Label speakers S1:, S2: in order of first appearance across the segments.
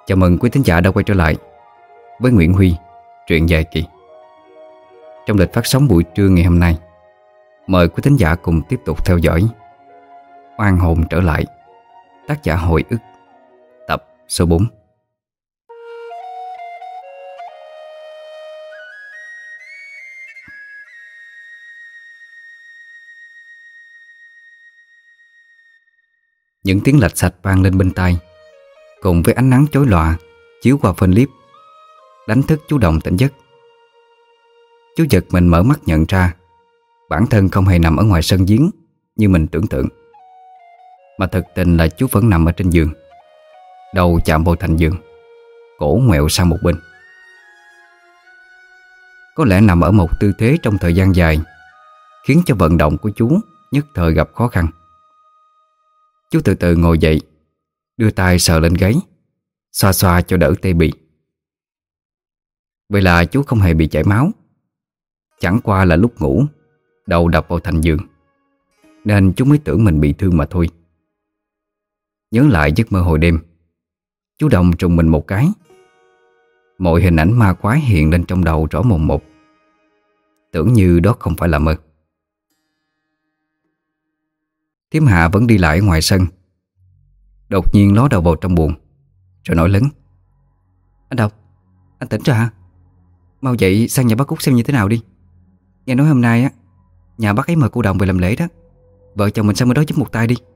S1: Chào mừng quý thính giả đã quay trở lại với Nguyễn Huy, truyện dài kỳ. Trong lịch phát sóng buổi trưa ngày hôm nay, mời quý thính giả cùng tiếp tục theo dõi Oan hồn trở lại, tác giả Hồi ức, tập số 4. Những tiếng lạch sạch vang lên bên tai, cùng với ánh nắng chói lòa chiếu qua phên liếp, đánh thức chú Đồng tỉnh giấc. Chú giật mình mở mắt nhận ra bản thân không hề nằm ở ngoài sân giếng như mình tưởng tượng, mà thực tình là chú vẫn nằm ở trên giường, đầu chạm vào thành giường, cổ ngoẹo sang một bên. Có lẽ nằm ở một tư thế trong thời gian dài khiến cho vận động của chú nhất thời gặp khó khăn. Chú từ từ ngồi dậy, đưa tay sờ lên gáy, xoa xoa cho đỡ tê bì. Vậy là chú không hề bị chảy máu, chẳng qua là lúc ngủ đầu đập vào thành giường, nên chú mới tưởng mình bị thương mà thôi. Nhớ lại giấc mơ hồi đêm, chú Đồng trùng mình một cái. Mọi hình ảnh ma quái hiện lên trong đầu rõ mồn một, tưởng như đó không phải là mơ. Thím Hạ vẫn đi lại ngoài sân, đột nhiên ló đầu vào trong buồng, rồi nói lớn: "Anh Đồng, anh tỉnh rồi hả? Mau dậy sang nhà bác Cúc xem như thế nào đi. Nghe nói hôm nay á, nhà bác ấy mời cô Đồng về làm lễ đó. Vợ chồng mình sang bên đó giúp một tay đi."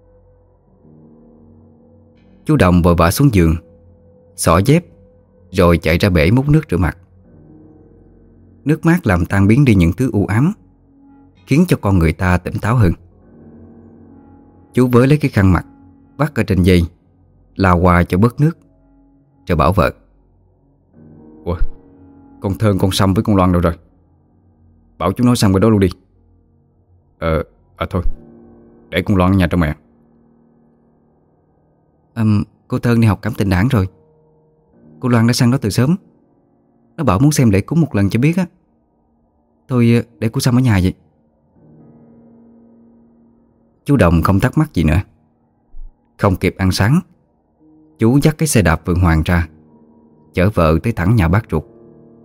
S1: Chú Đồng vội vã xuống giường, xỏ dép, rồi chạy ra bể múc nước rửa mặt. Nước mát làm tan biến đi những thứ u ám, khiến cho con người ta tỉnh táo hơn. Chú với lấy cái khăn mặt vắt ở trên dây, lao qua cho bớt nước, rồi bảo vợ: "Ủa, con Thơn, con Sâm với con Loan đâu rồi? Bảo chúng nó sang bên đó luôn đi." Thôi, để con Loan ở nhà trong mẹ." Cô Thơn đi học cảm tình đảng rồi. Cô Loan đã sang đó từ sớm. Nó bảo muốn xem lễ cúng một lần cho biết á. Thôi để cô Sâm ở nhà vậy. Chú Đồng không thắc mắc gì nữa. Không kịp ăn sáng, chú dắt cái xe đạp Phượng Hoàng ra, chở vợ tới thẳng nhà bác ruột.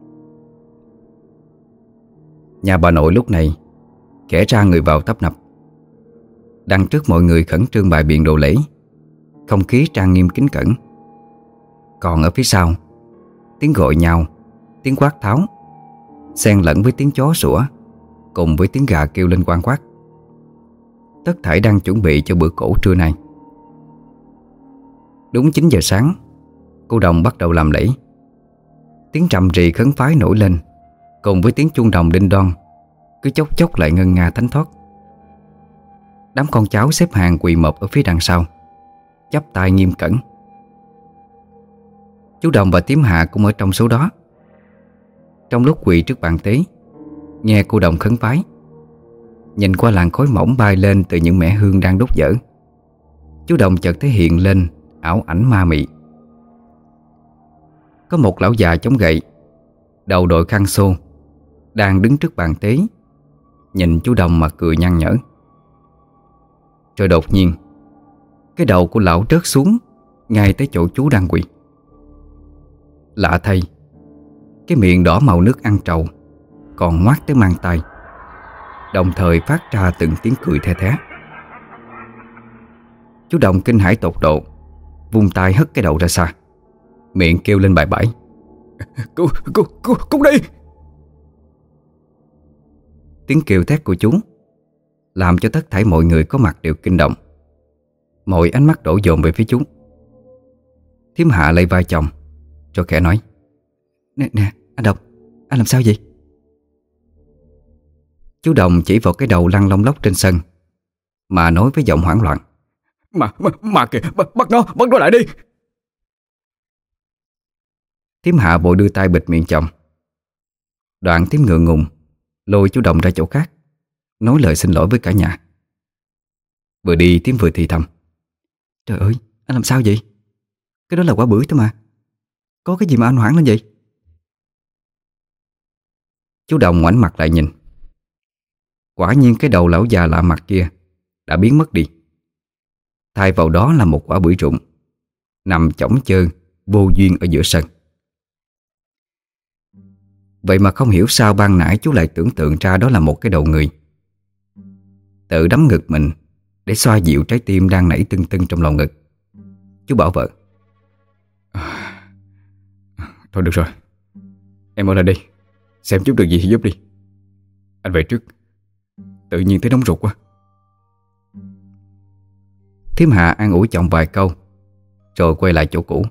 S1: Nhà bà nội lúc này kẻ ra người vào tấp nập. Đằng trước mọi người khẩn trương bày biện đồ lễ, không khí trang nghiêm kính cẩn. Còn ở phía sau, tiếng gọi nhau, tiếng quát tháo xen lẫn với tiếng chó sủa, cùng với tiếng gà kêu lên quang quát. Tất thảy đang chuẩn bị cho bữa cỗ trưa nay. Đúng 9 giờ sáng, cô Đồng bắt đầu làm lễ. Tiếng trầm rì khấn phái nổi lên, cùng với tiếng chuông đồng đinh đoan, cứ chốc chốc lại ngân nga thánh thoát. Đám con cháu xếp hàng quỳ mọp ở phía đằng sau, chắp tay nghiêm cẩn. Chú Đồng và Thím Hạ cũng ở trong số đó. Trong lúc quỳ trước bàn tế, nghe cô Đồng khấn phái, nhìn qua làn khói mỏng bay lên từ những mẻ hương đang đốt dở, chú Đồng chợt thấy hiện lên ảo ảnh ma mị. Có một lão già chống gậy, đầu đội khăn xô, đang đứng trước bàn tế, nhìn chú Đồng mà cười nhăn nhở. Rồi đột nhiên, cái đầu của lão rớt xuống ngay tới chỗ chú đang quỳ. Lạ thay, cái miệng đỏ màu nước ăn trầu còn ngoác tới mang tay, đồng thời phát ra từng tiếng cười the thé. Chú Đồng kinh hãi tột độ, vung tay hất cái đầu ra xa, miệng kêu lên bài bãi: Cút đi!" Tiếng kêu thét của chú làm cho tất thảy mọi người có mặt đều kinh động. Mọi ánh mắt đổ dồn về phía chú. Thím Hạ lấy vai chồng, rồi khẽ nói: Nè, anh Đồng, anh làm sao vậy?" Chú Đồng chỉ vào cái đầu lăn lông lốc trên sân mà nói với giọng hoảng loạn: Mà kìa, bắt nó lại đi." Thím Hạ vội đưa tay bịt miệng chồng. Đoạn thím ngượng ngùng lôi chú Đồng ra chỗ khác, nói lời xin lỗi với cả nhà. Vừa đi thím vừa thì thầm: "Trời ơi, anh làm sao vậy? Cái đó là quả bưởi thôi mà. Có cái gì mà anh hoảng lên vậy?" Chú Đồng ngoảnh mặt lại nhìn. Quả nhiên cái đầu lão già lạ mặt kia đã biến mất đi. Thay vào đó là một quả bưởi rụng, nằm chõng chơ vô duyên ở giữa sân. Vậy mà không hiểu sao ban nãy chú lại tưởng tượng ra đó là một cái đầu người. Tự đấm ngực mình để xoa dịu trái tim đang nảy tưng tưng trong lòng ngực. Chú bảo vợ: Thôi được rồi, em ở lại đây, xem giúp được gì thì giúp đi. Anh về trước, tự nhiên thấy nóng ruột quá. Thím Hạ an ủi chồng vài câu rồi quay lại chỗ cũ.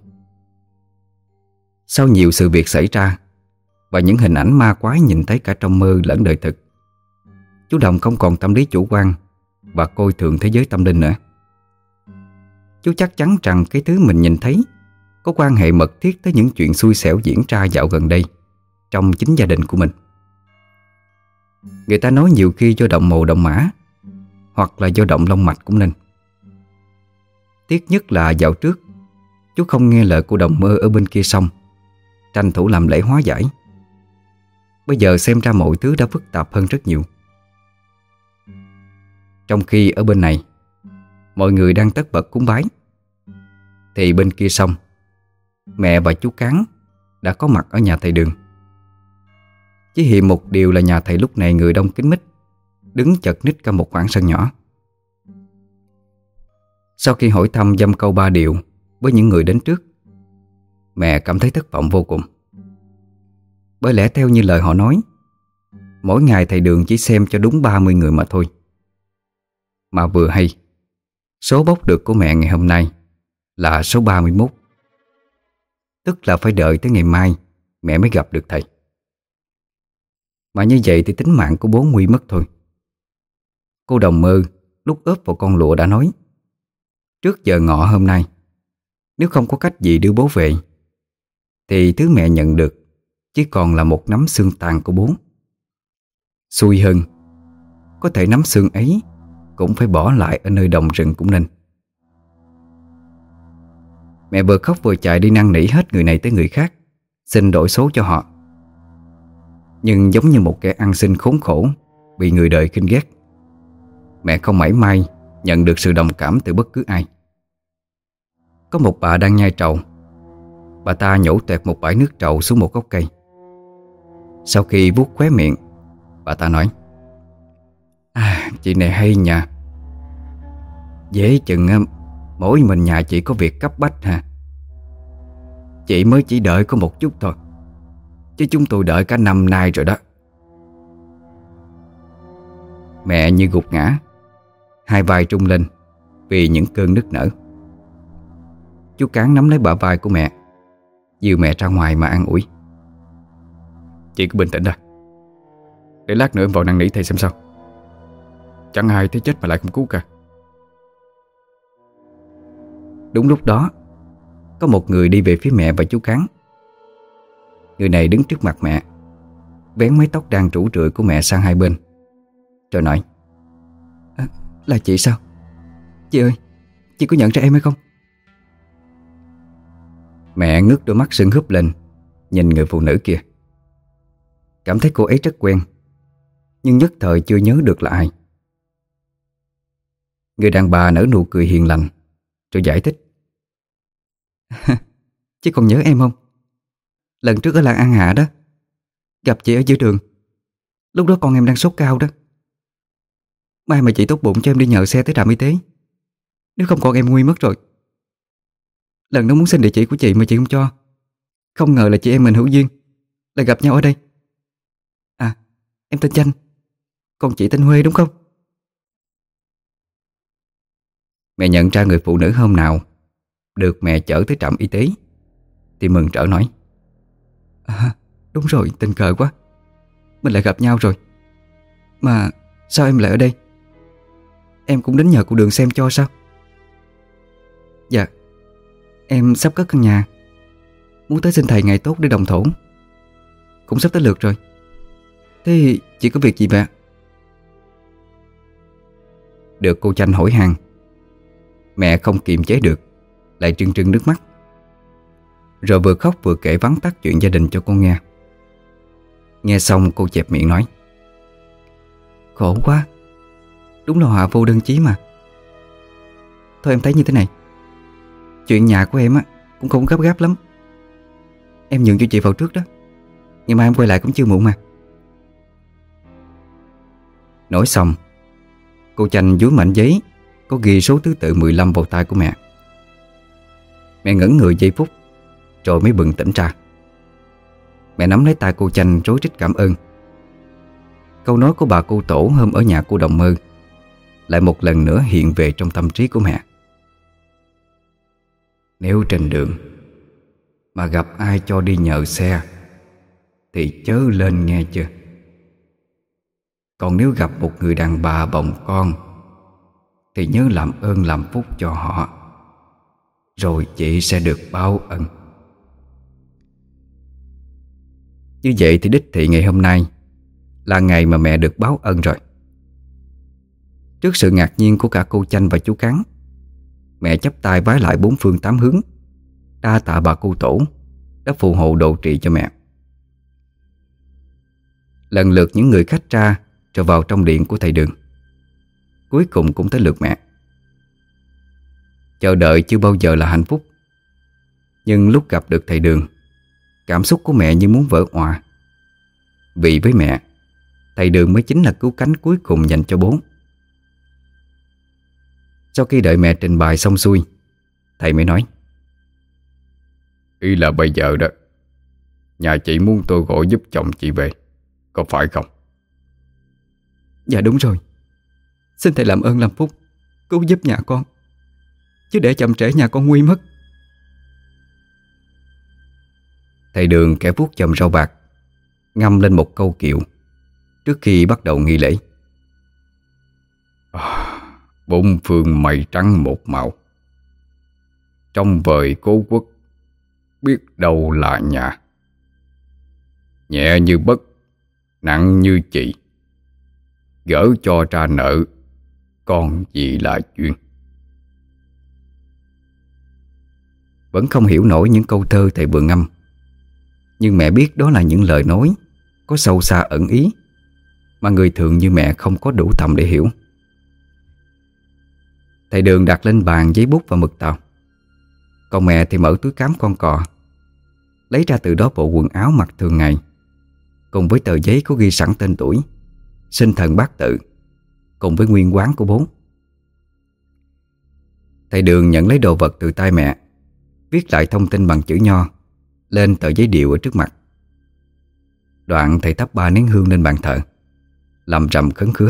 S1: Sau nhiều sự việc xảy ra và những hình ảnh ma quái nhìn thấy cả trong mơ lẫn đời thực, chú Đồng không còn tâm lý chủ quan và coi thường thế giới tâm linh nữa. Chú chắc chắn rằng cái thứ mình nhìn thấy có quan hệ mật thiết tới những chuyện xui xẻo diễn ra dạo gần đây trong chính gia đình của mình. Người ta nói nhiều khi do động mồ động mã, hoặc là do động long mạch cũng nên. Tiếc nhất là dạo trước chú không nghe lời cô Đồng Mơ ở bên kia sông, tranh thủ làm lễ hóa giải. Bây giờ xem ra mọi thứ đã phức tạp hơn rất nhiều. Trong khi ở bên này mọi người đang tất bật cúng bái, thì bên kia sông mẹ và chú Cán đã có mặt ở nhà thầy Đường. Chỉ hiện một điều là nhà thầy lúc này người đông kín mít, đứng chật ních cả một khoảng sân nhỏ. Sau khi hỏi thăm dăm câu ba điều với những người đến trước, mẹ cảm thấy thất vọng vô cùng. Bởi lẽ theo như lời họ nói, mỗi ngày thầy Đường chỉ xem cho đúng 30 người mà thôi. Mà vừa hay, số bốc được của mẹ ngày hôm nay là số 31, tức là phải đợi tới ngày mai mẹ mới gặp được thầy. Mà như vậy thì tính mạng của bố nguy mất thôi. Cô Đồng Mơ lúc ốp vào con lụa đã nói, trước giờ ngọ hôm nay, nếu không có cách gì đưa bố về, thì thứ mẹ nhận được chỉ còn là một nắm xương tàn của bố. Xui hơn, có thể nắm xương ấy cũng phải bỏ lại ở nơi đồng rừng cũng nên. Mẹ vừa khóc vừa chạy đi năn nỉ hết người này tới người khác, xin đổi số cho họ. Nhưng giống như một kẻ ăn xin khốn khổ bị người đời khinh ghét, mẹ không mảy may nhận được sự đồng cảm từ bất cứ ai. Có một bà đang nhai trầu, bà ta nhổ toẹt một bãi nước trầu xuống một gốc cây. Sau khi vuốt khóe miệng, bà ta nói: Chị này hay nha. Dễ chừng mỗi mình nhà chị có việc cấp bách hả? Chị mới chỉ đợi có một chút thôi, chứ chúng tôi đợi cả năm nay rồi đó. Mẹ như gục ngã, hai vai trung lên vì những cơn nức nở. Chú Cán nắm lấy bả vai của mẹ, dìu mẹ ra ngoài mà an ủi: Chị cứ bình tĩnh ra, để lát nữa em vào năn nỉ thầy xem sao. Chẳng ai thấy chết mà lại không cứu cả. Đúng lúc đó, có một người đi về phía mẹ và chú Cán. Người này đứng trước mặt mẹ, vén mái tóc đang rủ rượi của mẹ sang hai bên, rồi nói: Là chị sao? Chị ơi, chị có nhận ra em hay không? Mẹ ngước đôi mắt sưng húp lên, nhìn người phụ nữ kia. Cảm thấy cô ấy rất quen, nhưng nhất thời chưa nhớ được là ai. Người đàn bà nở nụ cười hiền lành, rồi giải thích: Chị còn nhớ em không? Lần trước ở làng An Hạ đó, gặp chị ở giữa đường. Lúc đó con em đang sốt cao đó. May mà chị tốt bụng cho em đi nhờ xe tới trạm y tế, nếu không con em nguy mất rồi. Lần đó muốn xin địa chỉ của chị mà chị không cho. Không ngờ là chị em mình hữu duyên, lại gặp nhau ở đây. À, em tên Chanh, còn chị tên Huê đúng không? Mẹ nhận ra người phụ nữ hôm nào được mẹ chở tới trạm y tế thì mừng rỡ nói: Đúng rồi, tình cờ quá, mình lại gặp nhau rồi. Mà sao em lại ở đây? Em cũng đến nhờ cụ Đường xem cho sao? Dạ, em sắp cất căn nhà, muốn tới xin thầy ngày tốt để đồng thổ. Cũng sắp tới lượt rồi. Thế chị có việc gì vậy? Được cô Chanh hỏi han, mẹ không kiềm chế được, lại trưng trưng nước mắt, rồi vừa khóc vừa kể vắn tắt chuyện gia đình cho con nghe. Nghe xong cô chẹp miệng nói: Khổ quá, đúng là họa vô đơn chí mà. Thôi em thấy như thế này, chuyện nhà của em cũng không gấp gáp lắm, Em nhường cho chị vào trước đó. Ngày mai em quay lại cũng chưa muộn mà. Nói xong, cô Chanh dúi mảnh giấy có ghi số thứ tự 15 vào tay của mẹ. Mẹ ngẩn người giây phút rồi mới bừng tỉnh ra. Mẹ nắm lấy tay cô Chanh rối rít cảm ơn. Câu nói của bà cô Tổ hôm ở nhà cô Đồng Mơ lại một lần nữa hiện về trong tâm trí của mẹ. Nếu trên đường mà gặp ai cho đi nhờ xe thì chớ lên nghe chưa. Còn nếu gặp một người đàn bà bồng con thì nhớ làm ơn làm phúc cho họ, rồi chị sẽ được báo ân. Như vậy thì đích thị ngày hôm nay là ngày mà mẹ được báo ân rồi. Trước sự ngạc nhiên của cả cô Chanh và chú Cán, mẹ chắp tay vái lại bốn phương tám hướng, đa tạ bà cô Tổ đã phù hộ độ trì cho mẹ. Lần lượt những người khách ra rồi vào trong điện của thầy Đường. Cuối cùng cũng tới lượt mẹ. Chờ đợi chưa bao giờ là hạnh phúc, nhưng lúc gặp được thầy Đường, cảm xúc của mẹ như muốn vỡ òa. Vì với mẹ, thầy Đường mới chính là cứu cánh cuối cùng dành cho bố. Sau khi đợi mẹ trình bày xong xuôi, thầy mới nói:
S2: Ý là bây giờ đó, nhà chị muốn tôi gọi giúp chồng chị về, có phải không?
S1: Dạ đúng rồi. Xin thầy làm ơn làm phúc cứu giúp nhà con, chứ để chậm trễ nhà con nguy mất. Thầy Đường kẻ vuốt chòm rau bạc, ngâm lên một câu kiệu trước khi bắt đầu nghi lễ.
S2: Bốn phương mây trắng một màu, trong vời cố quốc, biết đâu là nhà. Nhẹ như bất, nặng như chị, gỡ cho ra nợ, còn gì là duyên.
S1: Vẫn không hiểu nổi những câu thơ thầy vừa ngâm, nhưng mẹ biết đó là những lời nói có sâu xa ẩn ý mà người thường như mẹ không có đủ tầm để hiểu. Thầy Đường đặt lên bàn giấy bút và mực tàu, còn mẹ thì mở túi cám con cò, lấy ra từ đó bộ quần áo mặc thường ngày, cùng với tờ giấy có ghi sẵn tên tuổi, sinh thần bát tự, cùng với nguyên quán của bố. Thầy Đường nhận lấy đồ vật từ tay mẹ, viết lại thông tin bằng chữ nho lên tờ giấy điệu ở trước mặt. Đoạn thầy thắp 3 nén hương lên bàn thờ, lầm rầm khấn khứa.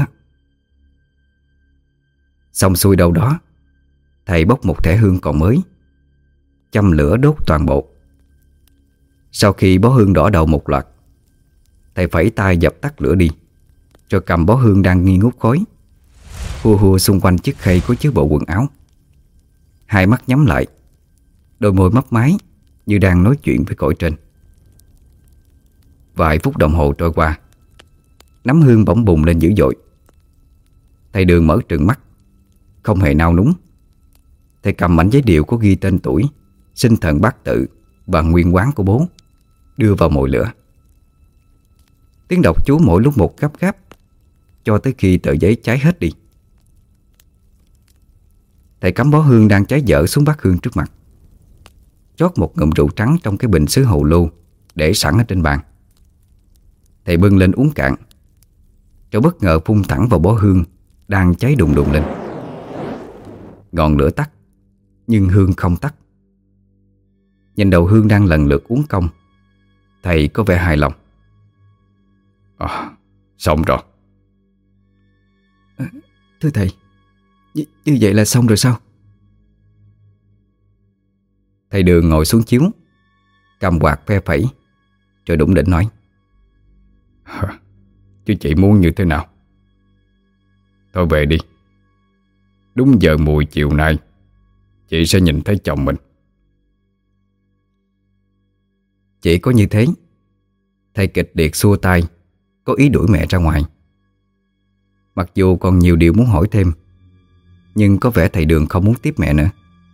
S1: Xong xuôi đâu đó, thầy bốc một thẻ hương còn mới, châm lửa đốt toàn bộ. Sau khi bó hương đỏ đầu một loạt, thầy phẩy tay dập tắt lửa đi, rồi cầm bó hương đang nghi ngút khói, hùa hùa xung quanh chiếc khay có chứa bộ quần áo. Hai mắt nhắm lại, đôi môi mấp máy như đang nói chuyện với cõi trên. Vài phút đồng hồ trôi qua, nắm hương bỗng bùng lên dữ dội. Thầy Đường mở trừng mắt, không hề nao núng. Thầy cầm mảnh giấy điệu có ghi tên tuổi, sinh thần bát tự và nguyên quán của bố, đưa vào mồi lửa. Tiếng đọc chú mỗi lúc một gấp gáp, cho tới khi tờ giấy cháy hết đi. Thầy cắm bó hương đang cháy dở xuống bát hương trước mặt, rót một ngụm rượu trắng trong cái bình sứ hồ lô để sẵn ở trên bàn. Thầy bưng lên uống cạn, rồi bất ngờ phun thẳng vào bó hương đang cháy đùng đùng lên. Ngọn lửa tắt, nhưng hương không tắt. Nhìn đầu hương đang lần lượt uống công, thầy có vẻ hài lòng.
S2: Xong rồi.
S1: Thưa thầy, như vậy là xong rồi sao? Thầy Đường ngồi xuống chiếu, cầm quạt phe phẩy, rồi đủng đỉnh nói:
S2: Chứ chị muốn như thế nào? Thôi về đi. Đúng giờ mùi chiều nay, chị sẽ nhìn thấy chồng mình.
S1: Chỉ có như thế, thầy kịch liệt xua tay, có ý đuổi mẹ ra ngoài. Mặc dù còn nhiều điều muốn hỏi thêm, nhưng có vẻ thầy Đường không muốn tiếp mẹ nữa.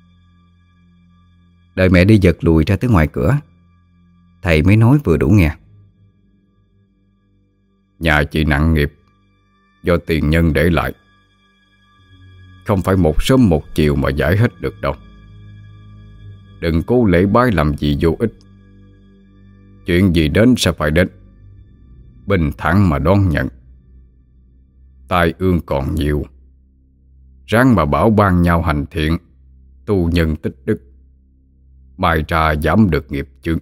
S1: Đợi mẹ đi giật lùi ra tới ngoài cửa, thầy mới nói vừa đủ nghe:
S2: Nhà chị nặng nghiệp do tiền nhân để lại, không phải một sớm một chiều mà giải hết được đâu. Đừng cố lễ bái làm gì vô ích. Chuyện gì đến sẽ phải đến, bình thản mà đón nhận. Tai ương còn nhiều, ráng mà bảo ban nhau hành thiện, tu nhân tích đức, mai ra giảm được nghiệp chướng.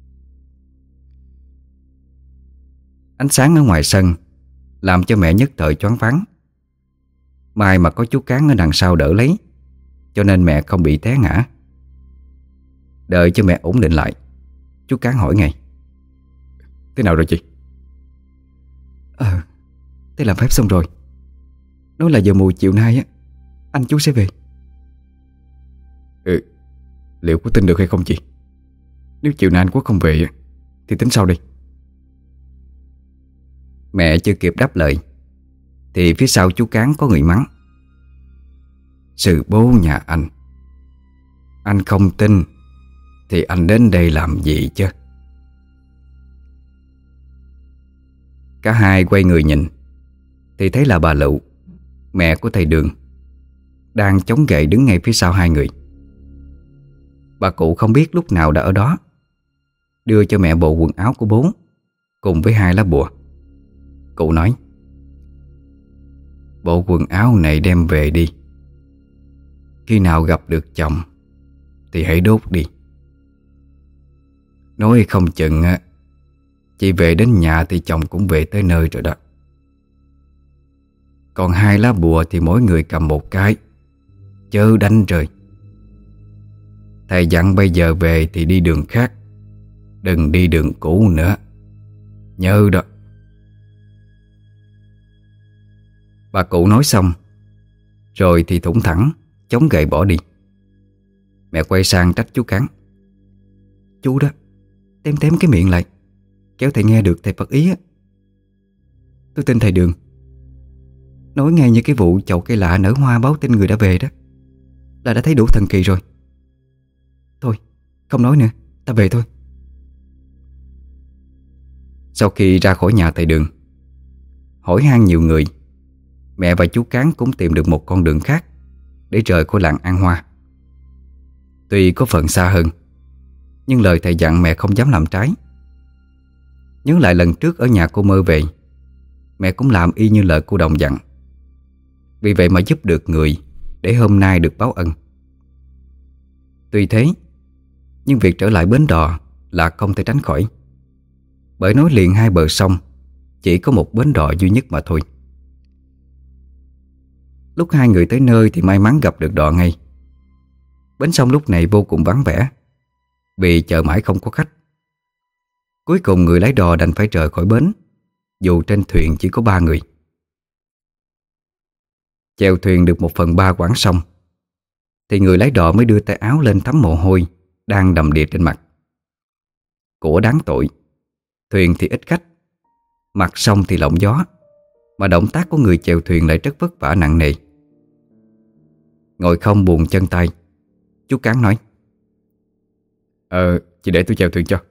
S1: Ánh sáng ở ngoài sân làm cho mẹ nhất thời choáng váng. May mà có chú Cán ở đằng sau đỡ lấy, cho nên mẹ không bị té ngã. Đợi cho mẹ ổn định lại, chú Cán hỏi ngay:
S2: Thế nào rồi chị?
S1: Thế làm phép xong rồi. Nói là giờ mùi chiều nay á, anh chú sẽ về.
S2: Liệu có tin được hay không chị? Nếu chiều nay anh Quốc không về thì tính sau đi.
S1: Mẹ chưa kịp đáp lời thì phía sau chú Cán có người mắng: Sư bố nhà anh không tin thì anh đến đây làm gì chứ? Cả hai quay người nhìn thì thấy là bà Lụ, mẹ của thầy Đường, đang chống gậy đứng ngay phía sau hai người. Bà cụ không biết lúc nào đã ở đó, đưa cho mẹ bộ quần áo của bố cùng với 2 lá bùa. Cụ nói: Bộ quần áo này đem về đi. Khi nào gặp được chồng thì hãy đốt đi. Nói không chừng chị về đến nhà thì chồng cũng về tới nơi rồi đó. Còn 2 lá bùa thì mỗi người cầm một cái, chớ đánh rơi. Thầy dặn bây giờ về thì đi đường khác, đừng đi đường cũ nữa, nhớ đó. Bà cụ nói xong rồi thì thủng thẳng chống gậy bỏ đi. Mẹ quay sang trách chú Cán: Chú đó, tém cái miệng lại, kéo thầy nghe được thầy Phật ý á. Tôi tin thầy Đường, nói ngay như cái vụ chậu cây lạ nở hoa báo tin người đã về đó là đã thấy đủ thần kỳ rồi. Thôi, không nói nữa, ta về thôi. Sau khi ra khỏi nhà thầy Đường, hỏi han nhiều người, mẹ và chú Cán cũng tìm được một con đường khác để rời khỏi làng An Hoa. Tuy có phần xa hơn, nhưng lời thầy dặn mẹ không dám làm trái. Nhớ lại lần trước ở nhà cô Mơ về, mẹ cũng làm y như lời cô Đồng dặn. Vì vậy mà giúp được người để hôm nay được báo ân. Tuy thế, nhưng việc trở lại bến đò là không thể tránh khỏi, bởi nối liền hai bờ sông chỉ có một bến đò duy nhất mà thôi. Lúc hai người tới nơi thì may mắn gặp được đò ngay. Bến sông lúc này vô cùng vắng vẻ, vì chờ mãi không có khách. Cuối cùng người lái đò đành phải rời khỏi bến, dù trên thuyền chỉ có 3 người. Chèo thuyền được 1/3 quãng sông thì người lái đò mới đưa tay áo lên thấm mồ hôi đang đầm đìa trên mặt. Của đáng tội, thuyền thì ít khách, mặt sông thì lộng gió, mà động tác của người chèo thuyền lại rất vất vả nặng nề. Ngồi không buồn chân tay, chú Cán nói:
S2: Chị để tôi chèo thuyền cho.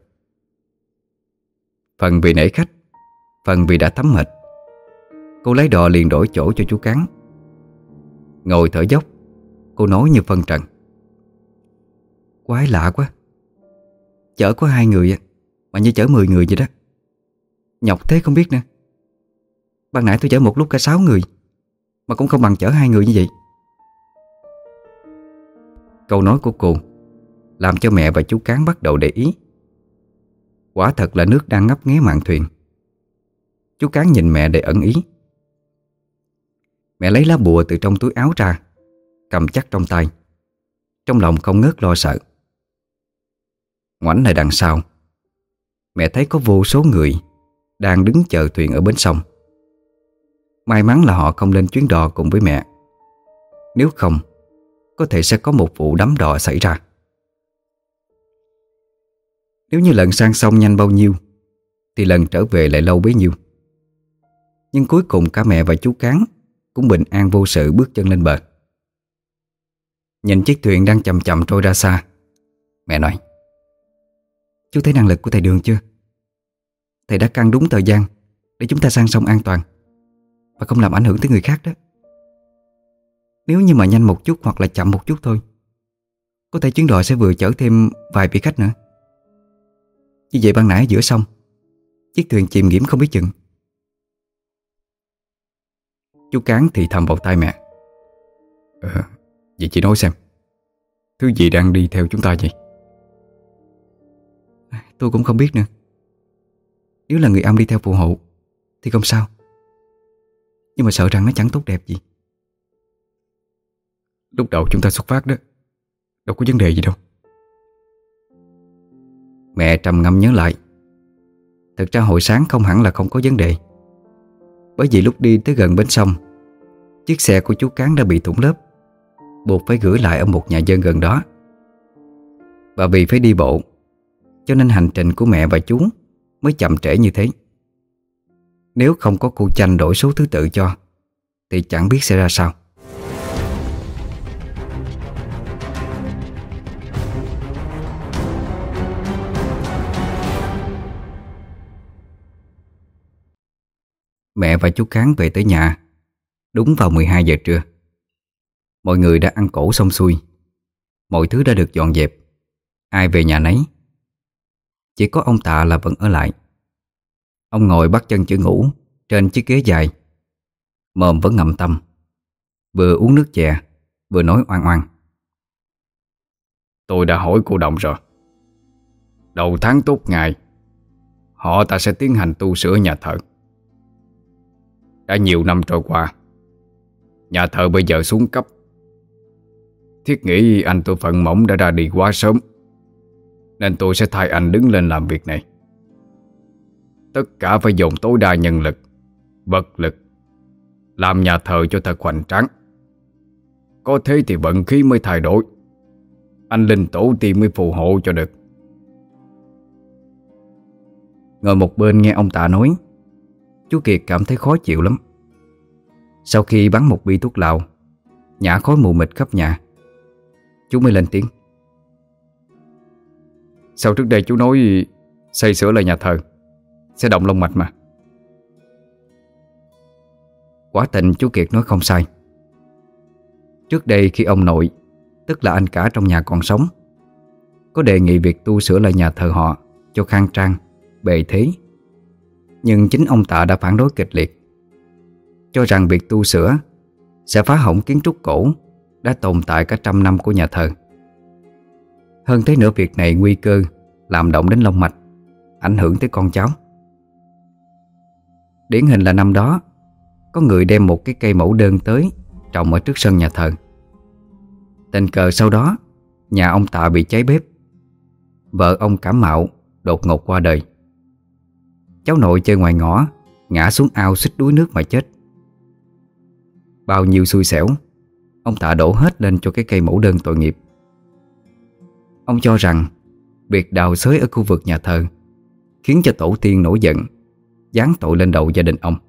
S1: Phần vì nể khách, phần vì đã thấm mệt, cô lái đò liền đổi chỗ cho chú Cán. Ngồi thở dốc, cô nói như phân trần: Quái lạ quá, chở có 2 người mà như chở 10 người vậy đó. Nhọc thế không biết nữa. Ban nãy tôi chở một lúc cả 6 người, mà cũng không bằng chở 2 người như vậy. Câu nói của cô làm cho mẹ và chú Cán bắt đầu để ý. Quả thật là nước đang ngấp nghé mạn thuyền. Chú Cán nhìn mẹ để ẩn ý. Mẹ lấy lá bùa từ trong túi áo ra, cầm chắc trong tay, trong lòng không ngớt lo sợ. Ngoảnh lại đằng sau, mẹ thấy có vô số người đang đứng chờ thuyền ở bến sông. May mắn là họ không lên chuyến đò cùng với mẹ, nếu không có thể sẽ có một vụ đắm đò xảy ra. Nếu như lần sang sông nhanh bao nhiêu thì lần trở về lại lâu bấy nhiêu. Nhưng cuối cùng cả mẹ và chú Cán cũng bình an vô sự bước chân lên bờ. Nhìn chiếc thuyền đang chậm chậm trôi ra xa, mẹ nói: Chú thấy năng lực của thầy Đường chưa? Thầy đã căn đúng thời gian để chúng ta sang sông an toàn và không làm ảnh hưởng tới người khác đó. Nếu như mà nhanh một chút hoặc là chậm một chút thôi, có thể chuyến đò sẽ vừa chở thêm vài vị khách nữa. Như vậy ban nãy ở giữa sông, chiếc thuyền chìm nghiễm không biết chừng. Chú Cán thì thầm vào tai mẹ.
S2: Vậy chị nói xem, thứ gì đang đi theo chúng ta vậy?
S1: Tôi cũng không biết nữa. Nếu là người âm đi theo phù hộ thì không sao, nhưng mà sợ rằng nó chẳng tốt đẹp gì.
S2: Lúc đầu chúng ta xuất phát đó, đâu có vấn đề gì đâu.
S1: Mẹ trầm ngâm nhớ lại. Thực ra hồi sáng không hẳn là không có vấn đề, bởi vì lúc đi tới gần bến sông, chiếc xe của chú Cán đã bị thủng lớp, buộc phải gửi lại ở một nhà dân gần đó. Và vì phải đi bộ, cho nên hành trình của mẹ và chú mới chậm trễ như thế. Nếu không có cô Chanh đổi số thứ tự cho thì chẳng biết sẽ ra sao. Mẹ và chú Cán về tới nhà đúng vào 12 giờ trưa. Mọi người đã ăn cỗ xong xuôi, mọi thứ đã được dọn dẹp, ai về nhà nấy. Chỉ có ông Tạ là vẫn ở lại. Ông ngồi bắt chân chữ ngủ trên chiếc ghế dài, mồm vẫn ngậm tăm, vừa uống nước chè vừa nói oan oan.
S2: Tôi đã hỏi cô Đồng rồi. Đầu tháng tốt ngày, họ ta sẽ tiến hành tu sửa nhà thờ. Đã nhiều năm trôi qua, nhà thờ bây giờ xuống cấp. Thiết nghĩ anh tôi phận mỏng đã ra đi quá sớm, nên tôi sẽ thay anh đứng lên làm việc này. Tất cả phải dồn tối đa nhân lực, vật lực, làm nhà thờ cho thật hoành tráng. Có thế thì vận khí mới thay đổi, anh linh tổ tiên mới phù hộ cho được.
S1: Ngồi một bên nghe ông Tạ nói, chú Kiệt cảm thấy khó chịu lắm. Sau khi bắn một bi thuốc lào, nhả khói mù mịt khắp nhà, chú mới lên tiếng.
S2: Sao trước đây chú nói xây sửa lại nhà thờ sẽ động long mạch mà?
S1: Quả tình chú Kiệt nói không sai. Trước đây khi ông nội, tức là anh cả trong nhà còn sống, có đề nghị việc tu sửa lại nhà thờ họ cho khang trang, bề thế, nhưng chính ông Tạ đã phản đối kịch liệt, cho rằng việc tu sửa sẽ phá hỏng kiến trúc cổ đã tồn tại cả trăm năm của nhà thờ. Hơn thế nữa, việc này nguy cơ làm động đến long mạch, ảnh hưởng tới con cháu. Điển hình là năm đó có người đem một cái cây mẫu đơn tới trồng ở trước sân nhà thờ. Tình cờ sau đó nhà ông Tạ bị cháy bếp, vợ ông cảm mạo đột ngột qua đời. Cháu nội chơi ngoài ngõ ngã xuống ao suýt đuối nước mà chết. Bao nhiêu xui xẻo, ông Tạ đổ hết lên cho cái cây mẫu đơn tội nghiệp. Ông cho rằng việc đào xới ở khu vực nhà thờ khiến cho tổ tiên nổi giận, giáng tội lên đầu gia đình ông.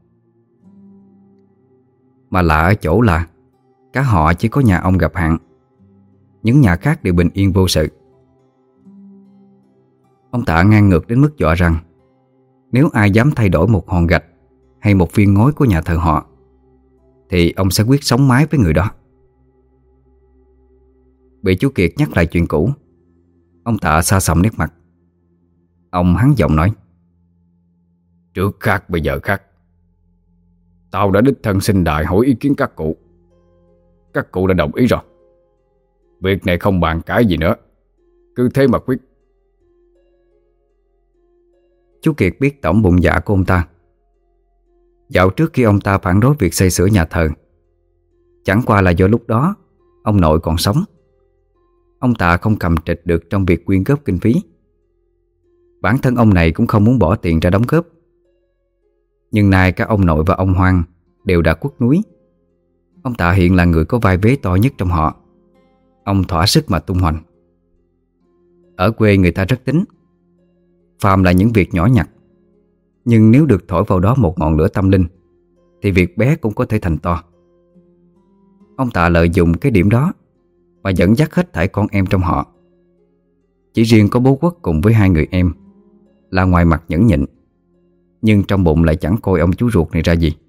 S1: Mà lạ ở chỗ là cả họ chỉ có nhà ông gặp hạn, những nhà khác đều bình yên vô sự. Ông Tạ ngang ngược đến mức dọa rằng nếu ai dám thay đổi một hòn gạch hay một viên ngói của nhà thờ họ thì ông sẽ quyết sống mái với người đó. Bị chú Kiệt nhắc lại chuyện cũ, ông Tạ xa sầm nét mặt. Ông hắn giọng nói:
S2: Trước khác bây giờ khác. Tao đã đích thân xin đại hỏi ý kiến các cụ. Các cụ đã đồng ý rồi. Việc này không bàn cãi gì nữa, cứ thế mà quyết.
S1: Chú Kiệt biết tổng bụng dạ của ông ta. Dạo trước khi ông ta phản đối việc xây sửa nhà thờ, chẳng qua là do lúc đó ông nội còn sống. Ông Tạ không cầm trịch được trong việc quyên góp kinh phí. Bản thân ông này cũng không muốn bỏ tiền ra đóng góp. Nhưng nay cả ông nội và ông Hoan đều đã quất núi. Ông Tạ hiện là người có vai vế to nhất trong họ. Ông thỏa sức mà tung hoành. Ở quê người ta rất tính, phàm là những việc nhỏ nhặt, nhưng nếu được thổi vào đó một ngọn lửa tâm linh thì việc bé cũng có thể thành to. Ông Tạ lợi dụng cái điểm đó mà dẫn dắt hết thảy con em trong họ. Chỉ riêng có bố Quốc cùng với hai người em là ngoài mặt nhẫn nhịn, nhưng trong bụng lại chẳng coi ông chú ruột này ra gì.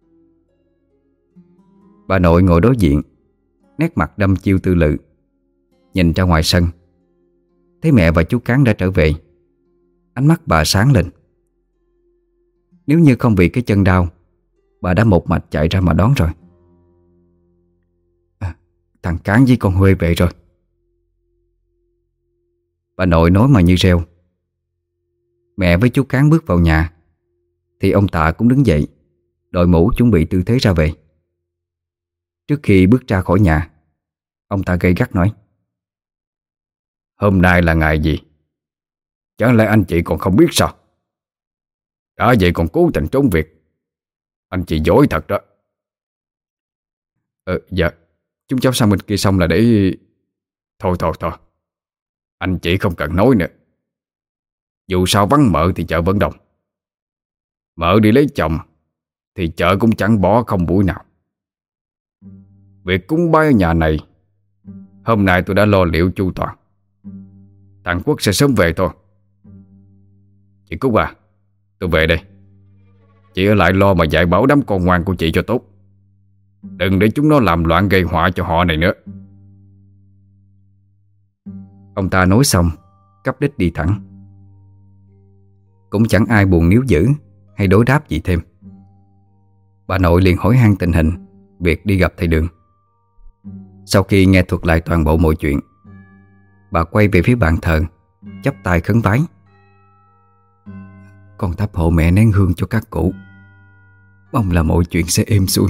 S1: Bà nội ngồi đối diện, nét mặt đăm chiêu tư lự, nhìn ra ngoài sân, thấy mẹ và chú Cán đã trở về. Ánh mắt bà sáng lên. Nếu như không vì cái chân đau, bà đã một mạch chạy ra mà đón rồi. Thằng Cán với con Huê về rồi. Bà nội nói mà như reo. Mẹ với chú Cán bước vào nhà thì ông Tạ cũng đứng dậy, đội mũ chuẩn bị tư thế ra về. Trước khi bước ra khỏi nhà, ông ta gay gắt nói:
S2: Hôm nay là ngày gì? Chẳng lẽ anh chị còn không biết sao? Đã vậy còn cố tình trốn việc. Anh chị giỏi thật đó.
S1: Dạ, chúng cháu sang bên kia xong là để...
S2: Thôi. Anh chị không cần nói nữa. Dù sao vắng mợ thì chợ vẫn đông. Mợ đi lấy chồng thì chợ cũng chẳng bỏ không buổi nào. Việc cúng bái ở nhà này hôm nay tôi đã lo liệu chu toàn. Thằng Quốc sẽ sớm về thôi. Chị Cúc à, tôi về đây. Chị ở lại lo mà dạy bảo đám con ngoan của chị cho tốt. Đừng để chúng nó làm loạn gây họa cho họ này nữa.
S1: Ông ta nói xong cắp đích đi thẳng. Cũng chẳng ai buồn níu giữ hay đối đáp gì thêm. Bà nội liền hỏi han tình hình việc đi gặp thầy Đường. Sau khi nghe thuật lại toàn bộ mọi chuyện, bà quay về phía bàn thờ, chắp tay khấn vái: Con thắp hộ mẹ nén hương cho các cụ, mong là mọi chuyện sẽ êm xuôi.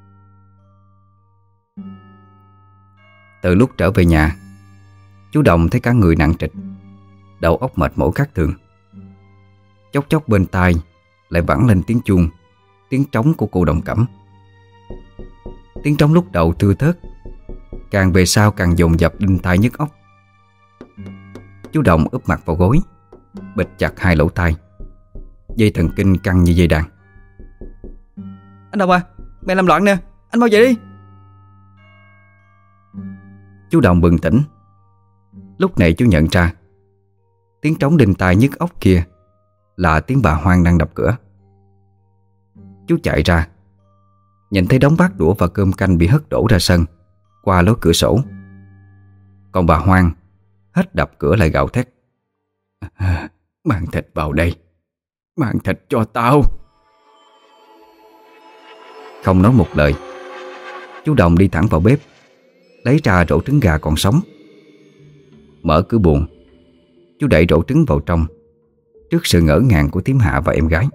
S1: Từ lúc trở về nhà, chú Đồng thấy cả người nặng trịch, đầu óc mệt mỏi khác thường. Chốc chốc bên tai lại vẳng lên tiếng chuông, tiếng trống của cô Đồng Cẩm. Tiếng trống lúc đầu thưa thớt, càng về sau càng dồn dập đinh tai nhức óc. Chú Đồng úp mặt vào gối, bịt chặt hai lỗ tai, dây thần kinh căng như dây đàn. Anh Đồng à, mẹ làm loạn nè, anh mau về đi. Chú Đồng bừng tỉnh. Lúc này chú nhận ra tiếng trống đinh tai nhức óc kia là tiếng bà Hoang đang đập cửa. Chú chạy ra, nhìn thấy đống bát đũa và cơm canh bị hất đổ ra sân qua lối cửa sổ. Còn bà Hoang hết đập cửa lại gào thét: Mang thịt vào đây, mang thịt cho tao. Không nói một lời, chú Đồng đi thẳng vào bếp, lấy ra rổ trứng gà còn sống. Mở cửa buồng, chú đẩy rổ trứng vào trong, trước sự ngỡ ngàng của thím Hạ và em gái.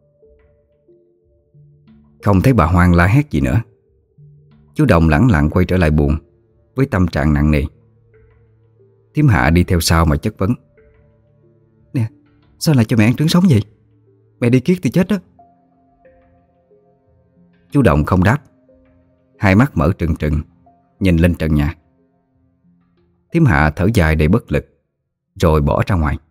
S1: Không thấy bà Hoang la hét gì nữa, chú Đồng lẳng lặng quay trở lại buồng với tâm trạng nặng nề. Thím Hạ đi theo sau mà chất vấn: Nè, sao lại cho mẹ ăn trứng sống vậy? Mẹ đi kiết thì chết đó. Chú Đồng không đáp, hai mắt mở trừng trừng nhìn lên trần nhà. Thím Hạ thở dài đầy bất lực, rồi bỏ ra ngoài.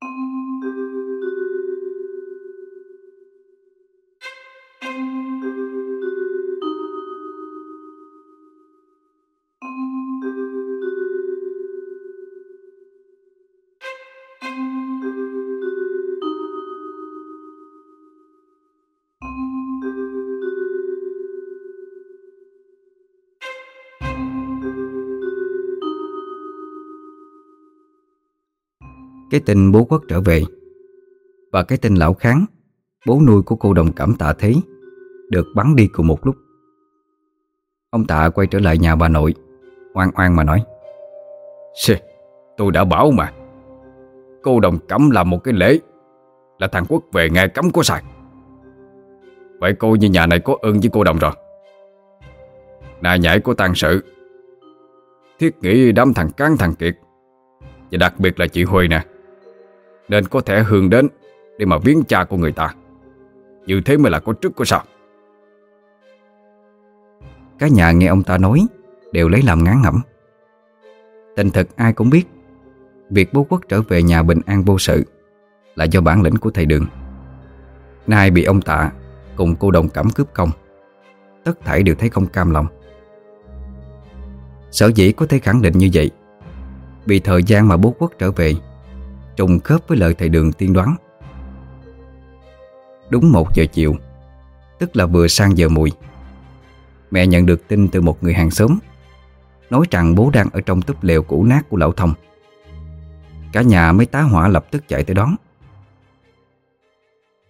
S1: Cái tin bố Quốc trở về và cái tin lão Kháng, bố nuôi của cô Đồng Cẩm Tạ Thế, được bắn đi cùng một lúc. Ông Tạ quay trở lại nhà bà nội, oan oan mà nói:
S2: Tôi đã bảo mà, cô Đồng Cẩm làm một cái lễ là thằng Quốc về nghe cấm có sai. Vậy cô như nhà này có ơn với cô Đồng rồi. Nài nhảy của tang sự, thiết nghĩ đám thằng Cán thằng Kiệt và đặc biệt là chị Huệ nè, nên có thể hương đến để mà viếng cha của người ta. Như thế mới là có chức có sao.
S1: Cả nhà nghe ông ta nói đều lấy làm ngán ngẩm. Tình thực ai cũng biết, việc bố Quốc trở về nhà bình an vô sự là do bản lĩnh của thầy Đường. Nay bị ông Tạ cùng cô Đồng Cẩm cướp công, tất thảy đều thấy không cam lòng. Sở dĩ có thể khẳng định như vậy vì thời gian mà bố Quốc trở về trùng khớp với lời thầy Đường tiên đoán. Đúng 1 giờ chiều, tức là vừa sang giờ mùi, mẹ nhận được tin từ một người hàng xóm nói rằng bố đang ở trong túp lều cũ nát của lão Thông. Cả nhà mới tá hỏa lập tức chạy tới đón.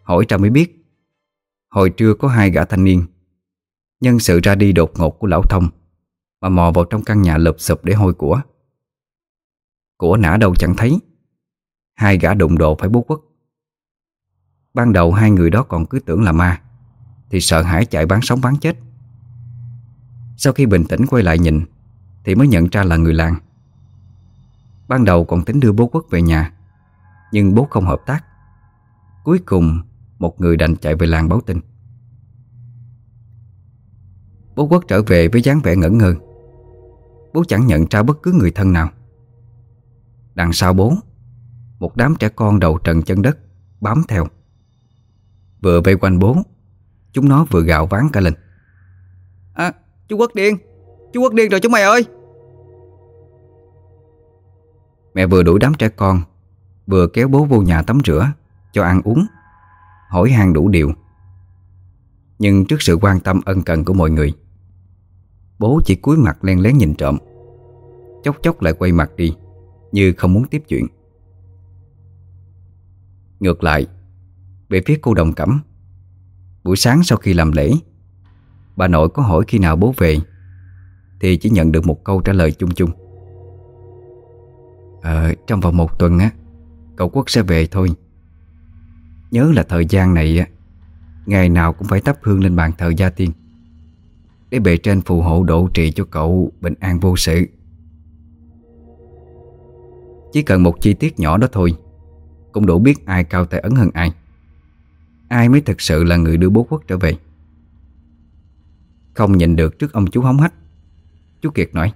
S1: Hỏi ra mới biết, hồi trưa có hai gã thanh niên nhân sự ra đi đột ngột của lão Thông mà mò vào trong căn nhà lụp xụp để hôi của. Của nã đâu chẳng thấy, hai gã đụng độ phải bố quất. Ban đầu hai người đó còn cứ tưởng là ma, thì sợ hãi chạy bán sống bán chết. Sau khi bình tĩnh quay lại nhìn thì mới nhận ra là người làng. Ban đầu còn tính đưa bố quất về nhà, nhưng bố không hợp tác. Cuối cùng một người đành chạy về làng báo tin. Bố quất trở về với dáng vẻ ngẩn ngơ. Bố chẳng nhận ra bất cứ người thân nào. Đằng sau bố, một đám trẻ con đầu trần chân đất bám theo. Vừa vây quanh bố, chúng nó vừa gào ván cả lên: chú Quốc điên! Chú Quốc điên rồi chúng mày ơi! Mẹ vừa đuổi đám trẻ con, vừa kéo bố vô nhà tắm rửa, cho ăn uống, hỏi han đủ điều. Nhưng trước sự quan tâm ân cần của mọi người, bố chỉ cúi mặt len lén nhìn trộm, chốc chốc lại quay mặt đi, như không muốn tiếp chuyện. Ngược lại, về phía cô Đồng Cẩm, buổi sáng sau khi làm lễ, bà nội có hỏi khi nào bố về, thì chỉ nhận được một câu trả lời chung chung: trong vòng 1 tuần á, cậu Quốc sẽ về thôi. Nhớ là thời gian này á, ngày nào cũng phải thắp hương lên bàn thờ gia tiên, để bề trên phù hộ độ trì cho cậu bình an vô sự. Chỉ cần một chi tiết nhỏ đó thôi cũng đủ biết ai cao tay ấn hơn ai, ai mới thực sự là người đưa bố Quốc trở về. Không nhìn được trước ông chú hống hách, chú Kiệt nói: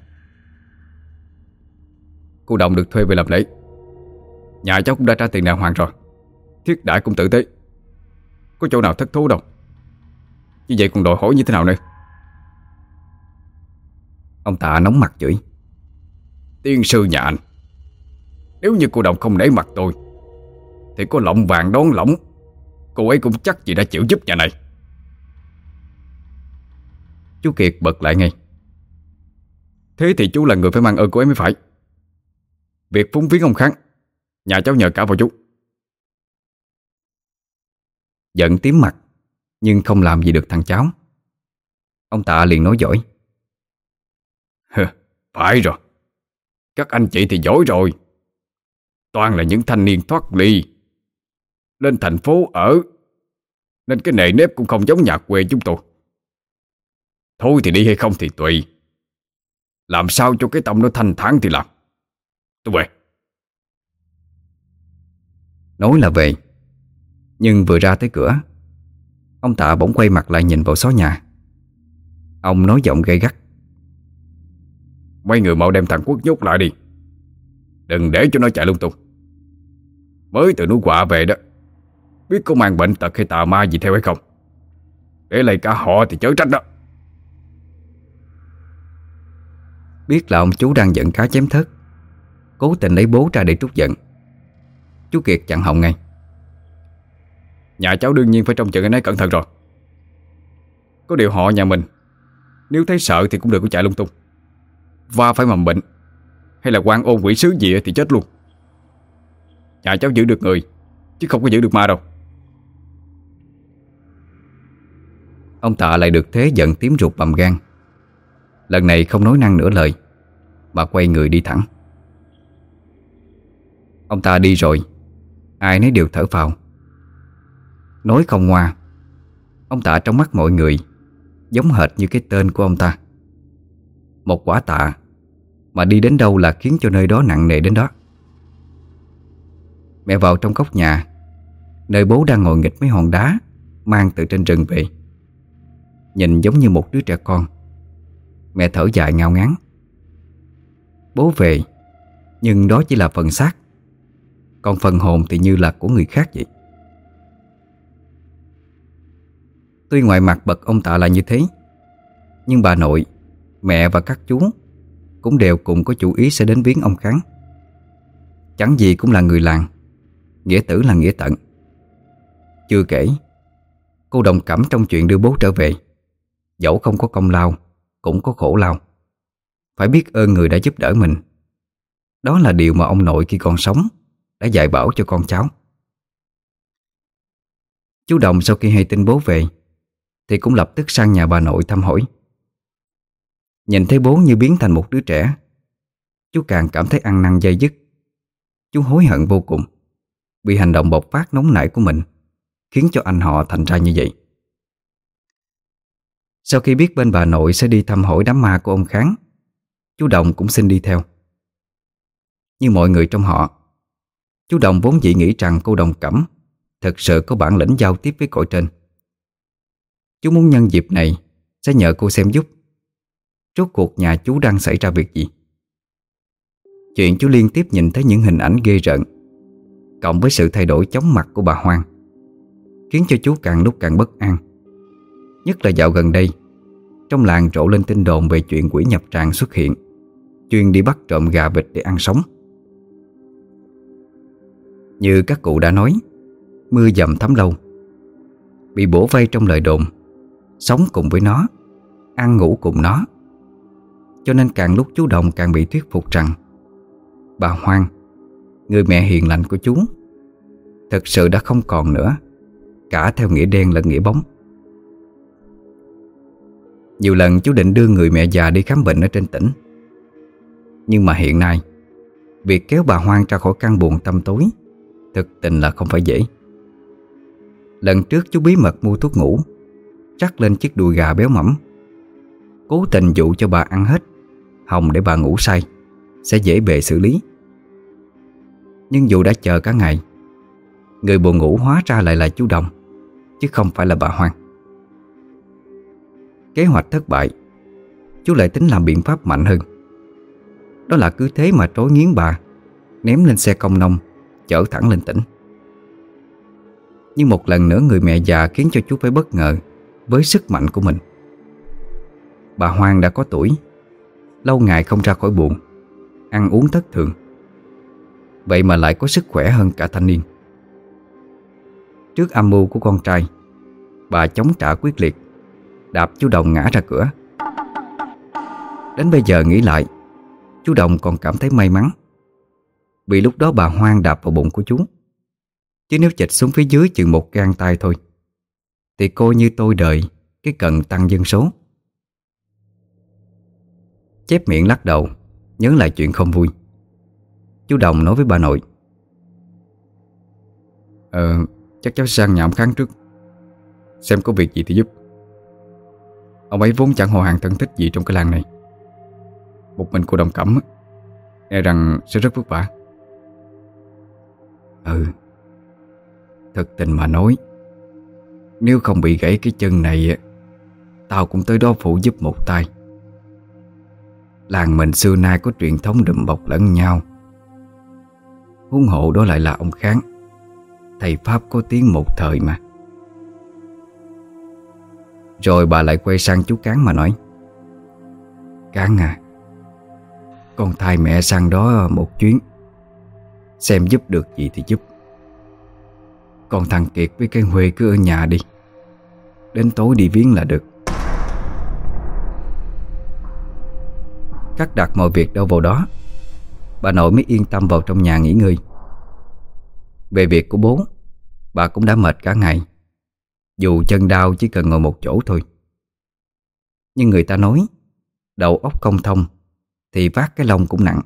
S2: Cô Đồng được thuê về làm lễ, nhà cháu cũng đã trả tiền đàng hoàng rồi, thiết đãi cũng tử tế, có chỗ nào thất thú đâu. Như vậy còn đòi hỏi như thế nào nữa?
S1: Ông Tạ nóng mặt chửi:
S2: Tiên sư nhà anh, nếu như cô Đồng không nể mặt tôi thì có lọng vàng đón lỏng, cô ấy cũng chắc gì đã chịu giúp nhà này.
S1: Chú Kiệt bật lại ngay:
S2: Thế thì chú là người phải mang ơn cô ấy mới phải. Việc phúng viếng ông Kháng, nhà cháu nhờ cả vào chú.
S1: Giận tím mặt nhưng không làm gì được thằng cháu. Ông Tạ liền nói dỗi:
S2: Phải rồi, các anh chị thì giỏi rồi, toàn là những thanh niên thoát ly lên thành phố ở, nên cái nề nếp cũng không giống nhà quê chúng tôi. Thôi thì đi hay không thì tùy, làm sao cho cái tâm nó thanh thản thì làm. Tôi về.
S1: Nói là về, nhưng vừa ra tới cửa, ông Tạ bỗng quay mặt lại nhìn vào xó nhà. Ông nói giọng gay gắt:
S2: Mấy người mau đem thằng Quốc nhốt lại đi, đừng để cho nó chạy lung tung. Mới từ núi Quạ về đó, biết có mang bệnh tật hay tà ma gì theo hay không, để lại cả họ thì chớ trách đó.
S1: Biết là ông chú đang giận cá chém thớt, cố tình lấy bố ra để trút giận, chú Kiệt chặn họng ngay:
S2: Nhà cháu đương nhiên phải trông chừng anh ấy cẩn thận rồi. Có điều họ nhà mình, nếu thấy sợ thì cũng đừng có chạy lung tung, va phải mầm bệnh hay là quan ôn quỷ sứ gì thì chết luôn. Nhà cháu giữ được người chứ không có giữ được ma đâu.
S1: Ông Tạ lại được thế giận tím ruột bầm gan. Lần này không nói năng nửa lời, mà quay người đi thẳng. Ông ta đi rồi, ai nấy đều thở phào. Nói không ngoa, ông Tạ trong mắt mọi người giống hệt như cái tên của ông ta. Một quả tạ mà đi đến đâu là khiến cho nơi đó nặng nề đến đó. Mẹ vào trong góc nhà, nơi bố đang ngồi nghịch mấy hòn đá mang từ trên rừng về. Nhìn giống như một đứa trẻ con. Mẹ thở dài ngao ngán: Bố về, nhưng đó chỉ là phần xác, còn phần hồn thì như là của người khác vậy. Tuy ngoài mặt bật ông Tạ là như thế, nhưng bà nội, mẹ và các chú cũng đều cùng có chủ ý sẽ đến viếng ông Kháng. Chẳng gì cũng là người làng, nghĩa tử là nghĩa tận. Chưa kể, cô Đồng Cẩm trong chuyện đưa bố trở về, dẫu không có công lao cũng có khổ lao. Phải biết ơn người đã giúp đỡ mình. Đó là điều mà ông nội khi còn sống đã dạy bảo cho con cháu. Chú Đồng sau khi hay tin bố về thì cũng lập tức sang nhà bà nội thăm hỏi. Nhìn thấy bố như biến thành một đứa trẻ, chú càng cảm thấy ăn năn day dứt. Chú hối hận vô cùng vì hành động bộc phát nóng nảy của mình khiến cho anh họ thành ra như vậy. Sau khi biết bên bà nội sẽ đi thăm hỏi đám ma của ông Kháng, chú Đồng cũng xin đi theo. Như mọi người trong họ, chú Đồng vốn dĩ nghĩ rằng cô Đồng Cẩm thực sự có bản lĩnh giao tiếp với cõi trên. Chú muốn nhân dịp này sẽ nhờ cô xem giúp rốt cuộc nhà chú đang xảy ra việc gì. Chuyện chú liên tiếp nhìn thấy những hình ảnh ghê rợn, cộng với sự thay đổi chóng mặt của bà Hoang, khiến cho chú càng lúc càng bất an. Nhất là dạo gần đây, trong làng rộ lên tin đồn về chuyện quỷ nhập tràng xuất hiện, chuyên đi bắt trộm gà vịt để ăn sống. Như các cụ đã nói, mưa dầm thấm lâu. Bị bủa vây trong lời đồn, sống cùng với nó, ăn ngủ cùng nó. Cho nên càng lúc chú Đồng càng bị thuyết phục rằng bà Hoang, người mẹ hiền lành của chú, thực sự đã không còn nữa, cả theo nghĩa đen lẫn nghĩa bóng. Nhiều lần chú định đưa người mẹ già đi khám bệnh ở trên tỉnh, nhưng mà hiện nay việc kéo bà Hoang ra khỏi căn buồng tăm tối thực tình là không phải dễ. Lần trước chú bí mật mua thuốc ngủ, rắc lên chiếc đùi gà béo mẫm, cố tình dụ cho bà ăn hết, hòng để bà ngủ say, sẽ dễ bề xử lý. Nhưng dù đã chờ cả ngày, người buồn ngủ hóa ra lại là chú Đồng, chứ không phải là bà Hoang. Kế hoạch thất bại, chú lại tính làm biện pháp mạnh hơn. Đó là cứ thế mà trói nghiến bà, ném lên xe công nông, chở thẳng lên tỉnh. Nhưng một lần nữa người mẹ già khiến cho chú phải bất ngờ với sức mạnh của mình. Bà Hoang đã có tuổi, lâu ngày không ra khỏi buồng, ăn uống thất thường, vậy mà lại có sức khỏe hơn cả thanh niên. Trước âm mưu của con trai, bà chống trả quyết liệt, đạp chú Đồng ngã ra cửa. Đến bây giờ nghĩ lại, chú Đồng còn cảm thấy may mắn, vì lúc đó bà Hoang đạp vào bụng của chú. Chứ nếu chệch xuống phía dưới chừng một gang tay thôi thì coi như tôi đời cái cận tăng dân số. Chép miệng lắc đầu, nhớ lại chuyện không vui. Chú Đồng nói với bà nội: Chắc cháu sang nhà ông Kháng trước, xem có việc gì thì giúp. Ông ấy vốn chẳng họ hàng thân thích gì trong cái làng này. Một mình cô Đồng Cẩm e rằng sẽ rất vất vả. Thật tình mà nói, nếu không bị gãy cái chân này, tao cũng tới đó phụ giúp một tay. Làng mình xưa nay có truyền thống đùm bọc lẫn nhau, huống hộ đó lại là ông Kháng, thầy Pháp có tiếng một thời mà. Rồi bà lại quay sang chú Cán mà nói: Cán à, con thay mẹ sang đó một chuyến, xem giúp được gì thì giúp. Còn thằng Kiệt với cái Huê cứ ở nhà đi, đến tối đi viếng là được. Cắt đặt mọi việc đâu vào đó, bà nội mới yên tâm vào trong nhà nghỉ ngơi. Về việc của bố, bà cũng đã mệt cả ngày, dù chân đau chỉ cần ngồi một chỗ thôi. Nhưng người ta nói đầu óc không thông thì vác cái lông cũng nặng.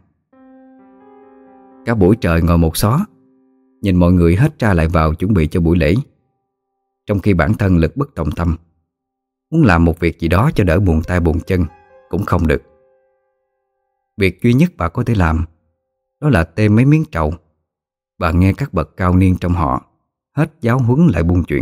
S1: Cả buổi trời ngồi một xó, nhìn mọi người hết ra lại vào chuẩn bị cho buổi lễ, trong khi bản thân lực bất tòng tâm, muốn làm một việc gì đó cho đỡ buồn tay buồn chân cũng không được. Việc duy nhất bà có thể làm đó là tê mấy miếng trầu. Bà nghe các bậc cao niên trong họ hết giáo huấn lại buôn chuyện.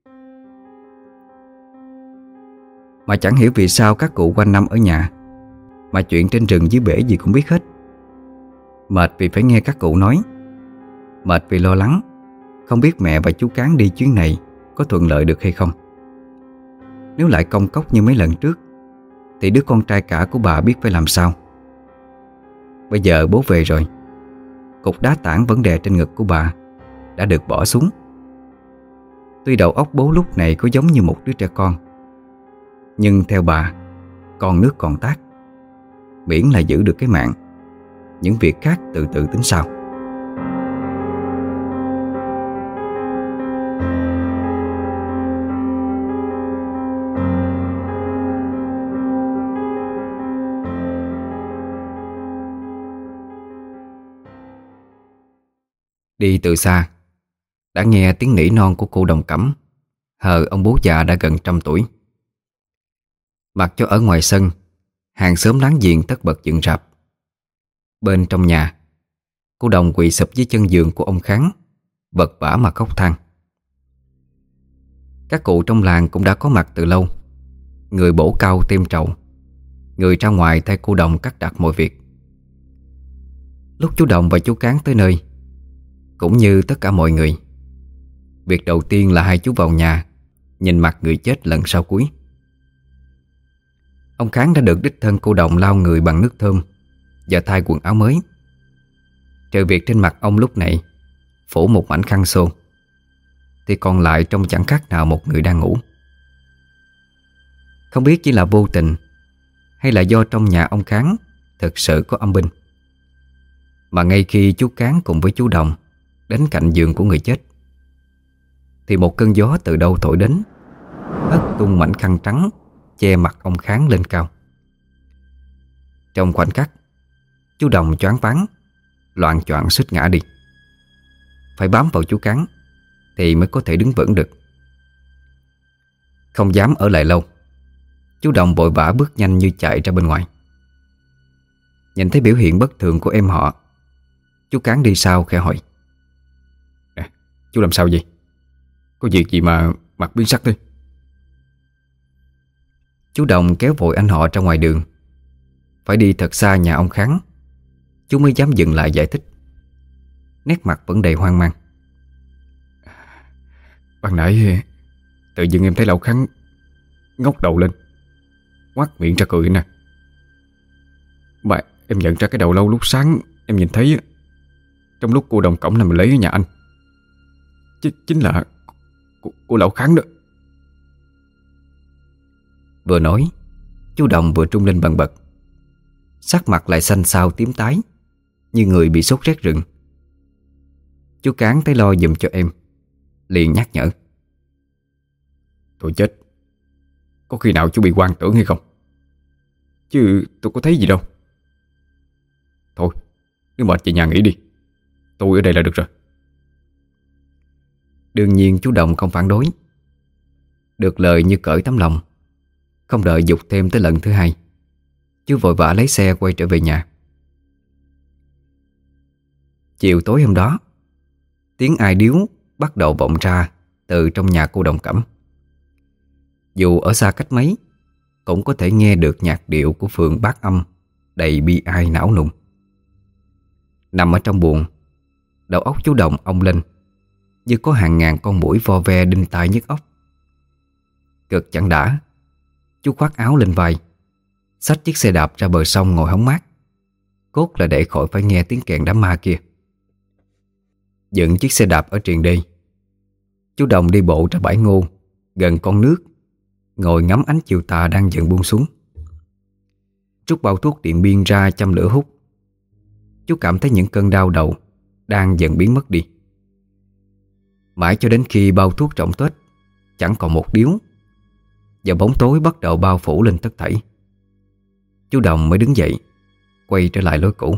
S1: Mà chẳng hiểu vì sao các cụ quanh năm ở nhà, mà chuyện trên rừng dưới bể gì cũng biết hết. Mệt vì phải nghe các cụ nói, mệt vì lo lắng không biết mẹ và chú Cán đi chuyến này có thuận lợi được hay không. Nếu lại công cốc như mấy lần trước thì đứa con trai cả của bà biết phải làm sao. Bây giờ bố về rồi, cục đá tảng vấn đề trên ngực của bà đã được bỏ xuống. Tuy đầu óc bố lúc này có giống như một đứa trẻ con, nhưng theo bà, còn nước còn tát, miễn là giữ được cái mạng, những việc khác từ từ tính sau. Đi từ xa đã nghe tiếng nỉ non của cô Đồng Cẩm hờ ông bố già đã gần 100 tuổi. Mặc cho ở ngoài sân, hàng xóm láng giềng tất bật dựng rạp. Bên trong nhà, cô Đồng quỳ sụp dưới chân giường của ông Kháng, vật vã mà khóc than. Các cụ trong làng cũng đã có mặt từ lâu. Người bổ cau tem trầu, người ra ngoài thay cô Đồng cắt đặt mọi việc. Lúc chú Đồng và chú Cán tới nơi, cũng như tất cả mọi người, việc đầu tiên là hai chú vào nhà nhìn mặt người chết lần sau cuối. Ông Kháng đã được đích thân cô Đồng lau người bằng nước thơm và thay quần áo mới. Trừ việc trên mặt ông lúc này phủ một mảnh khăn xô, thì còn lại trông chẳng khác nào một người đang ngủ. Không biết chỉ là vô tình hay là do trong nhà ông Kháng thực sự có âm binh, mà ngay khi chú Cán cùng với chú Đồng đến cạnh giường của người chết, thì một cơn gió từ đâu thổi đến, hất tung mảnh khăn trắng che mặt ông Kháng lên cao. Trong khoảnh khắc, chú Đồng choáng váng, loạng choạng suýt ngã đi. Phải bám vào chú Cán thì mới có thể đứng vững được. Không dám ở lại lâu, chú Đồng vội vã bước nhanh như chạy ra bên ngoài. Nhìn thấy biểu hiện bất thường của em họ, chú Cán đi sau khẽ hỏi:
S2: Nè, chú làm sao vậy? Có việc gì mà mặt biến sắc thế?
S1: Chú Đồng kéo vội anh họ ra ngoài đường. Phải đi thật xa nhà ông Kháng, chú mới dám dừng lại giải thích. Nét mặt vẫn đầy hoang mang.
S2: Ban nãy tự dưng em thấy lão Kháng ngóc đầu lên, ngoác miệng ra cười nè. Mà em nhận ra cái đầu lâu lúc sáng em nhìn thấy trong lúc cô Đồng Cẩm làm lấy ở nhà anh chính là của lão Kháng đó.
S1: Vừa nói, chú Đồng vừa trung lên bần bật, sắc mặt lại xanh xao tím tái, như người bị sốt rét rừng. Chú Cán thấy lo giùm cho em, liền nhắc nhở:
S2: Tôi chết, có khi nào chú bị hoang tưởng hay không? Chứ tôi có thấy gì đâu. Thôi, nếu mệt về nhà nghỉ đi, tôi ở đây là được rồi.
S1: Đương nhiên chú Đồng không phản đối. Được lời như cởi tấm lòng, không đợi giục thêm tới lần thứ hai, chú vội vã lấy xe quay trở về nhà. Chiều tối hôm đó, tiếng ai điếu bắt đầu vọng ra từ trong nhà cô Đồng Cẩm. Dù ở xa cách mấy, cũng có thể nghe được nhạc điệu của phường bát âm đầy bi ai não nùng. Nằm ở trong buồng, đầu óc chú Đồng ong lên như có hàng ngàn con muỗi vo ve đinh tai nhức óc. Cực chẳng đã, chú khoác áo lên vai, xách chiếc xe đạp ra bờ sông ngồi hóng mát, cốt là để khỏi phải nghe tiếng kèn đám ma kia. Dựng chiếc xe đạp ở triền đê, chú Đồng đi bộ ra bãi ngô gần con nước, ngồi ngắm ánh chiều tà đang dần buông xuống. Rút bao thuốc điện biên ra châm lửa hút. Chú cảm thấy những cơn đau đầu đang dần biến mất đi. Mãi cho đến khi bao thuốc trọng tuếch chẳng còn một điếu và bóng tối bắt đầu bao phủ lên tất thảy, chú Đồng mới đứng dậy, quay trở lại lối cũ.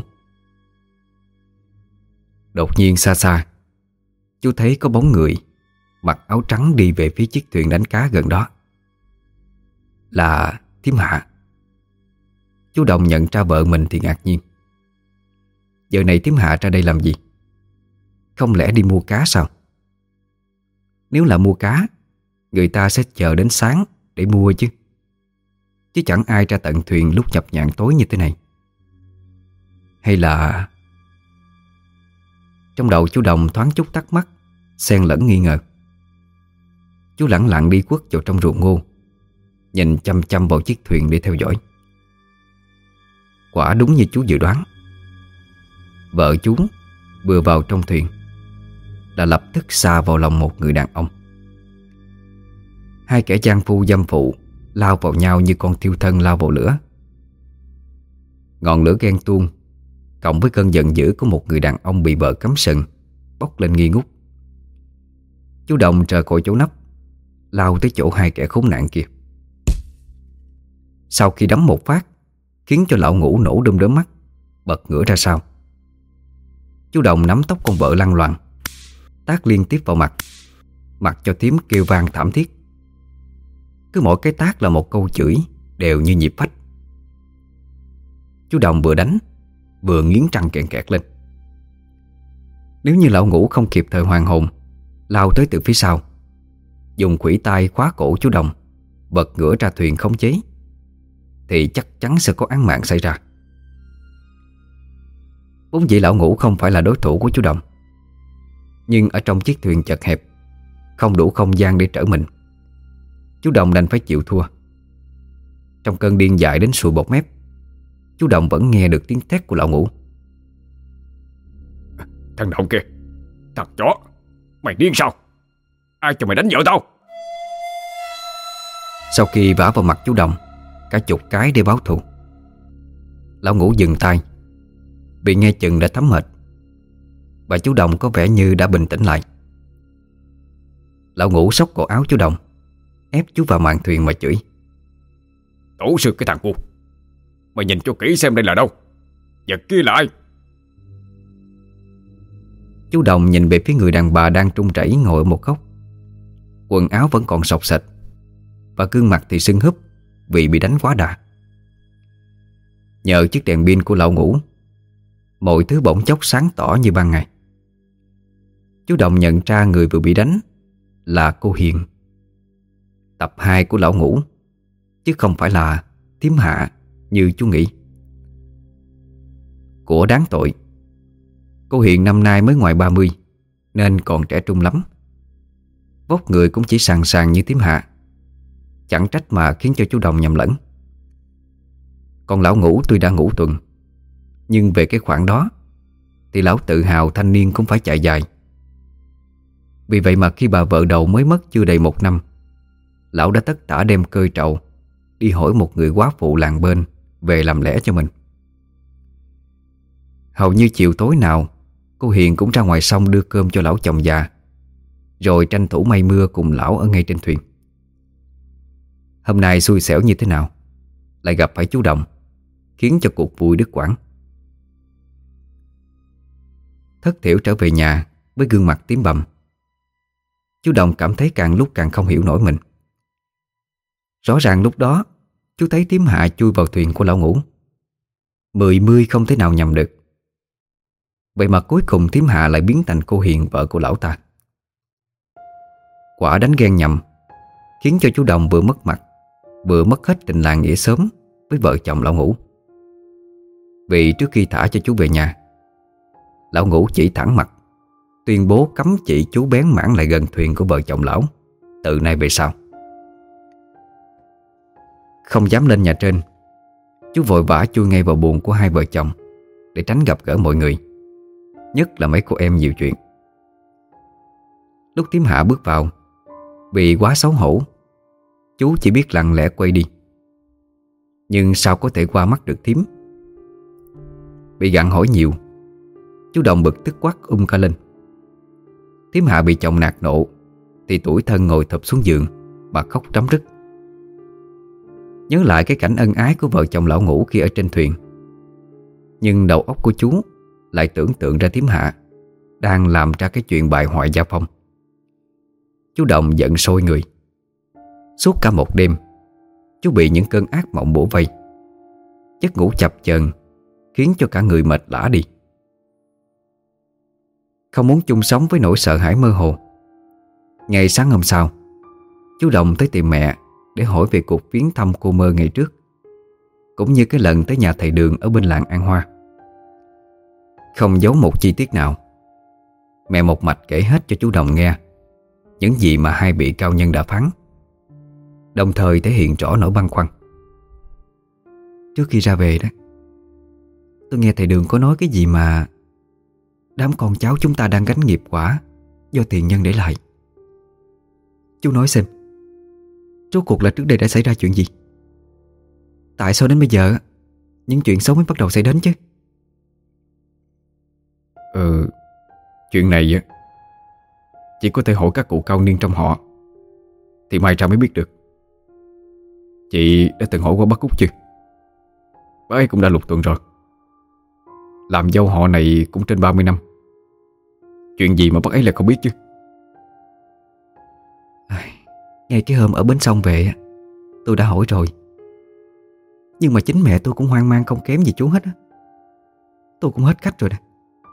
S1: Đột nhiên xa xa, chú thấy có bóng người mặc áo trắng đi về phía chiếc thuyền đánh cá gần đó. Là Thím Hạ. Chú Đồng nhận ra vợ mình thì ngạc nhiên. Giờ này Thím Hạ ra đây làm gì? Không lẽ đi mua cá sao? Nếu là mua cá, người ta sẽ chờ đến sáng để mua chứ. Chứ chẳng ai ra tận thuyền lúc nhập nhạn tối như thế này. Hay là... Trong đầu chú Đồng thoáng chút thắc mắc, xen lẫn nghi ngờ. Chú lẳng lặng đi quất vào trong ruộng ngô, nhìn chăm chăm vào chiếc thuyền để theo dõi. Quả đúng như chú dự đoán, vợ chú vừa vào trong thuyền là lập tức sa vào lòng một người đàn ông. Hai kẻ gian phu dâm phụ lao vào nhau như con thiêu thân lao vào lửa. Ngọn lửa ghen tuông cộng với cơn giận dữ của một người đàn ông bị vợ cắm sừng bốc lên nghi ngút. Chú Đồng rời khỏi chỗ nấp, lao tới chỗ hai kẻ khốn nạn kia. Sau khi đấm một phát khiến cho lão ngũ nổ đom đóm mắt, bật ngửa ra sau, chú Đồng nắm tóc con vợ lăn loằng, tát liên tiếp vào mặt, mặc cho Thím kêu vang thảm thiết. Cứ mỗi cái tát là một câu chửi đều như nhịp phách. Chú Đồng vừa đánh vừa nghiến răng kẹt kẹt lên. Nếu như lão Ngũ không kịp thời hoàn hồn, lao tới từ phía sau, dùng khuỷu tay khóa cổ chú Đồng, bật ngửa ra thuyền khống chế, thì chắc chắn sẽ có án mạng xảy ra. Vốn dĩ lão Ngũ không phải là đối thủ của chú Đồng, nhưng ở trong chiếc thuyền chật hẹp, không đủ không gian để trở mình, chú Đồng đành phải chịu thua. Trong cơn điên dại đến sùi bọt mép, chú Đồng vẫn nghe được tiếng thét của lão Ngũ.
S2: Thằng Động kia, thằng chó, mày điên sao? Ai cho mày đánh vợ tao?
S1: Sau khi vả vào mặt chú Đồng cả chục cái để báo thù, lão Ngũ dừng tay vì nghe chừng đã thấm mệt, và chú Đồng có vẻ như đã bình tĩnh lại. Lão Ngũ xốc cổ áo chú Đồng, ép chú vào mạn thuyền mà chửi.
S2: Tổ sư cái thằng cu, mày nhìn cho kỹ xem đây là đâu, vật kia là ai?
S1: Chú Đồng nhìn về phía người đàn bà đang trung chảy ngồi ở một góc. Quần áo vẫn còn xộc xệch, và gương mặt thì sưng húp vì bị đánh quá đà. Nhờ chiếc đèn pin của lão Ngũ, mọi thứ bỗng chốc sáng tỏ như ban ngày. Chú Đồng nhận ra người vừa bị đánh là cô Hiền, tập 2 của lão Ngũ, chứ không phải là Thím Hạ như chú nghĩ. Của đáng tội, cô Hiền năm nay mới ngoài 30 nên còn trẻ trung lắm. Vóc người cũng chỉ sàn sàn như Thím Hạ, chẳng trách mà khiến cho chú Đồng nhầm lẫn. Còn lão Ngũ tuy đã ngủ tuần, nhưng về cái khoản đó thì lão tự hào thanh niên cũng phải chạy dài. Vì vậy mà khi bà vợ đầu mới mất chưa đầy 1 năm, lão đã tất tả đem cơi trầu đi hỏi một người quá phụ làng bên về làm lẽ cho mình. Hầu như chiều tối nào cô Hiền cũng ra ngoài sông đưa cơm cho lão chồng già, rồi tranh thủ mây mưa cùng lão ở ngay trên thuyền. Hôm nay xui xẻo như thế nào lại gặp phải chú Đồng, khiến cho cuộc vui đứt quãng. Thất thểu trở về nhà với gương mặt tím bầm, chú Đồng cảm thấy càng lúc càng không hiểu nổi mình. Rõ ràng lúc đó chú thấy Thím Hạ chui vào thuyền của lão Ngũ, 10 mươi không thể nào nhầm được. Vậy mà cuối cùng Thím Hạ lại biến thành cô Hiền, vợ của lão ta. Quả đánh ghen nhầm khiến cho chú Đồng vừa mất mặt, vừa mất hết tình làng nghĩa xóm với vợ chồng lão Ngũ. Vì trước khi thả cho chú về nhà, lão Ngũ chỉ thẳng mặt tuyên bố cấm chỉ chú bén mảng lại gần thuyền của vợ chồng lão từ nay về sau. Không dám lên nhà trên, chú vội vã chui ngay vào buồng của hai vợ chồng để tránh gặp gỡ mọi người, nhất là mấy cô em nhiều chuyện. Lúc Thím Hạ bước vào, vì quá xấu hổ, chú chỉ biết lặng lẽ quay đi. Nhưng sao có thể qua mắt được Thím? Bị gặng hỏi nhiều, chú Đồng bực tức quát cả lên. Thím Hạ bị chồng nạt nộ thì tủi thân ngồi thụp xuống giường, bà khóc rắm rứt. Nhớ lại cái cảnh ân ái của vợ chồng lão Ngũ khi ở trên thuyền, nhưng đầu óc của chú lại tưởng tượng ra Thím Hạ đang làm ra cái chuyện bại hoại gia phong. Chú Đồng giận sôi người. Suốt cả một đêm, chú bị những cơn ác mộng bủa vây. Giấc ngủ chập chờn khiến cho cả người mệt lả đi. Không muốn chung sống với nỗi sợ hãi mơ hồ, ngày sáng hôm sau, chú Đồng tới tìm mẹ để hỏi về cuộc viếng thăm cô Mơ ngày trước, cũng như cái lần tới nhà thầy Đường ở bên làng An Hoa. Không giấu một chi tiết nào, mẹ một mạch kể hết cho chú Đồng nghe những gì mà hai vị cao nhân đã phán, đồng thời thể hiện rõ nỗi băn khoăn. Trước khi ra về đó, tôi nghe thầy Đường có nói cái gì mà đám con cháu chúng ta đang gánh nghiệp quả do tiền nhân để lại. Chú nói xem, rốt cuộc là trước đây đã xảy ra chuyện gì? Tại sao đến bây giờ những chuyện xấu mới bắt đầu xảy đến chứ?
S2: Chuyện này á, chỉ có thể hỏi các cụ cao niên trong họ thì may ra mới biết được. Chị đã từng hỏi qua bác Út chưa? Bác ấy cũng đã lục tuần rồi, làm dâu họ này cũng trên 30 năm. Chuyện gì mà bác ấy lại không biết chứ?
S1: Ngay cái hôm ở bến sông về tôi đã hỏi rồi. Nhưng mà chính mẹ tôi cũng hoang mang không kém gì chú hết á. Tôi cũng hết cách rồi nè.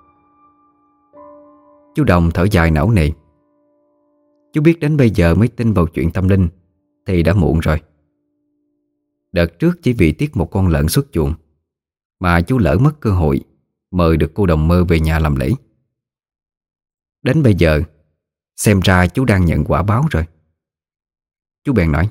S1: Chú Đồng thở dài não nề. Chú biết đến bây giờ mới tin vào chuyện tâm linh thì đã muộn rồi. Đợt trước chỉ vì tiếc một con lợn xuất chuồng mà chú lỡ mất cơ hội mời được cô Đồng Mơ về nhà làm lễ. Đến bây giờ xem ra chú đang nhận quả báo rồi. Chú bèn nói: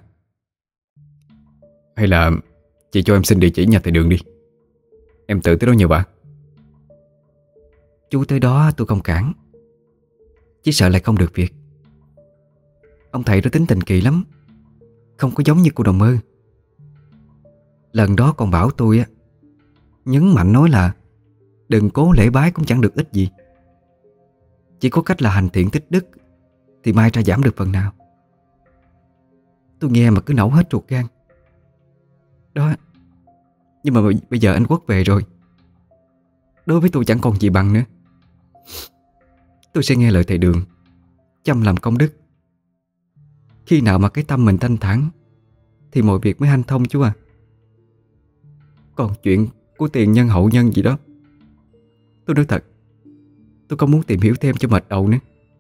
S2: Hay là chị cho em xin địa chỉ nhà thầy Đường đi, em tự tới đó nhờ bà.
S1: Chú tới đó tôi không cản, chỉ sợ lại không được việc. Ông thầy đó tính tình kỳ lắm, không có giống như cô Đồng Mơ. Lần đó còn bảo tôi á, nhấn mạnh nói là đừng cố lễ bái cũng chẳng được ích gì, chỉ có cách là hành thiện tích đức thì mai ra giảm được phần nào. Tôi nghe mà cứ nổ hết ruột gan đó. Nhưng mà bây giờ anh Quốc về rồi, đối với tôi chẳng còn gì bằng nữa. Tôi sẽ nghe lời thầy Đường, chăm làm công đức. Khi nào mà cái tâm mình thanh thản thì mọi việc mới hanh thông chú à. Còn chuyện của tiền nhân hậu nhân gì đó, tôi nói thật, tôi không muốn tìm hiểu thêm cho mệt đầu nữa.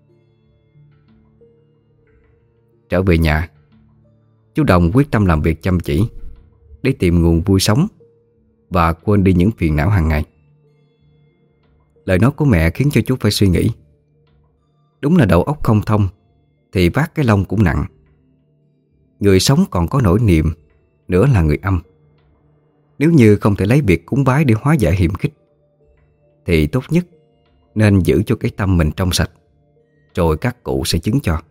S1: Trở về nhà, chú Đồng quyết tâm làm việc chăm chỉ để tìm nguồn vui sống và quên đi những phiền não hàng ngày. Lời nói của mẹ khiến cho chú phải suy nghĩ. Đúng là đầu óc không thông thì vác cái lông cũng nặng. Người sống còn có nỗi niềm, nữa là người âm. Nếu như không thể lấy việc cúng bái để hóa giải hiềm khích thì tốt nhất nên giữ cho cái tâm mình trong sạch, rồi các cụ sẽ chứng cho.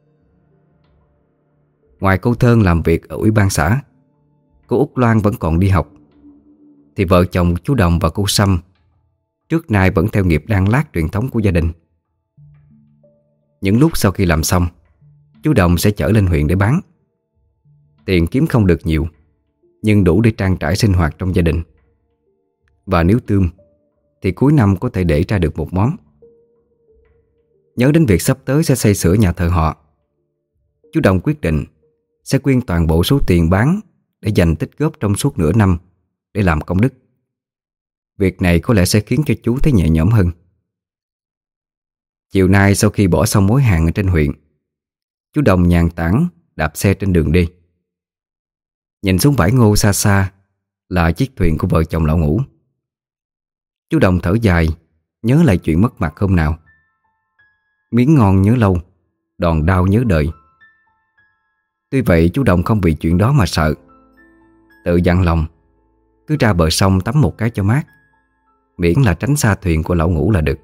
S1: Ngoài cô Thơn làm việc ở ủy ban xã, cô Út Loan vẫn còn đi học, thì vợ chồng chú Đồng và cô Sâm trước nay vẫn theo nghiệp đan lát truyền thống của gia đình. Những lúc sau khi làm xong, chú Đồng sẽ chở lên huyện để bán. Tiền kiếm không được nhiều, nhưng đủ để trang trải sinh hoạt trong gia đình. Và nếu tươm thì cuối năm có thể để ra được một món. Nhớ đến việc sắp tới sẽ xây sửa nhà thờ họ, chú Đồng quyết định sẽ quyên toàn bộ số tiền bán để dành tích góp trong suốt nửa năm để làm công đức. Việc này có lẽ sẽ khiến cho chú thấy nhẹ nhõm hơn. Chiều nay sau khi bỏ xong mối hàng ở trên huyện, chú Đồng nhàn tản đạp xe trên đường đi. Nhìn xuống bãi ngô xa xa là chiếc thuyền của vợ chồng lão Ngũ. Chú Đồng thở dài, nhớ lại chuyện mất mặt hôm nào. Miếng ngon nhớ lâu, đòn đau nhớ đời. Tuy vậy chú Đồng không vì chuyện đó mà sợ. Tự dặn lòng cứ ra bờ sông tắm một cái cho mát, miễn là tránh xa thuyền của lão Ngũ là được.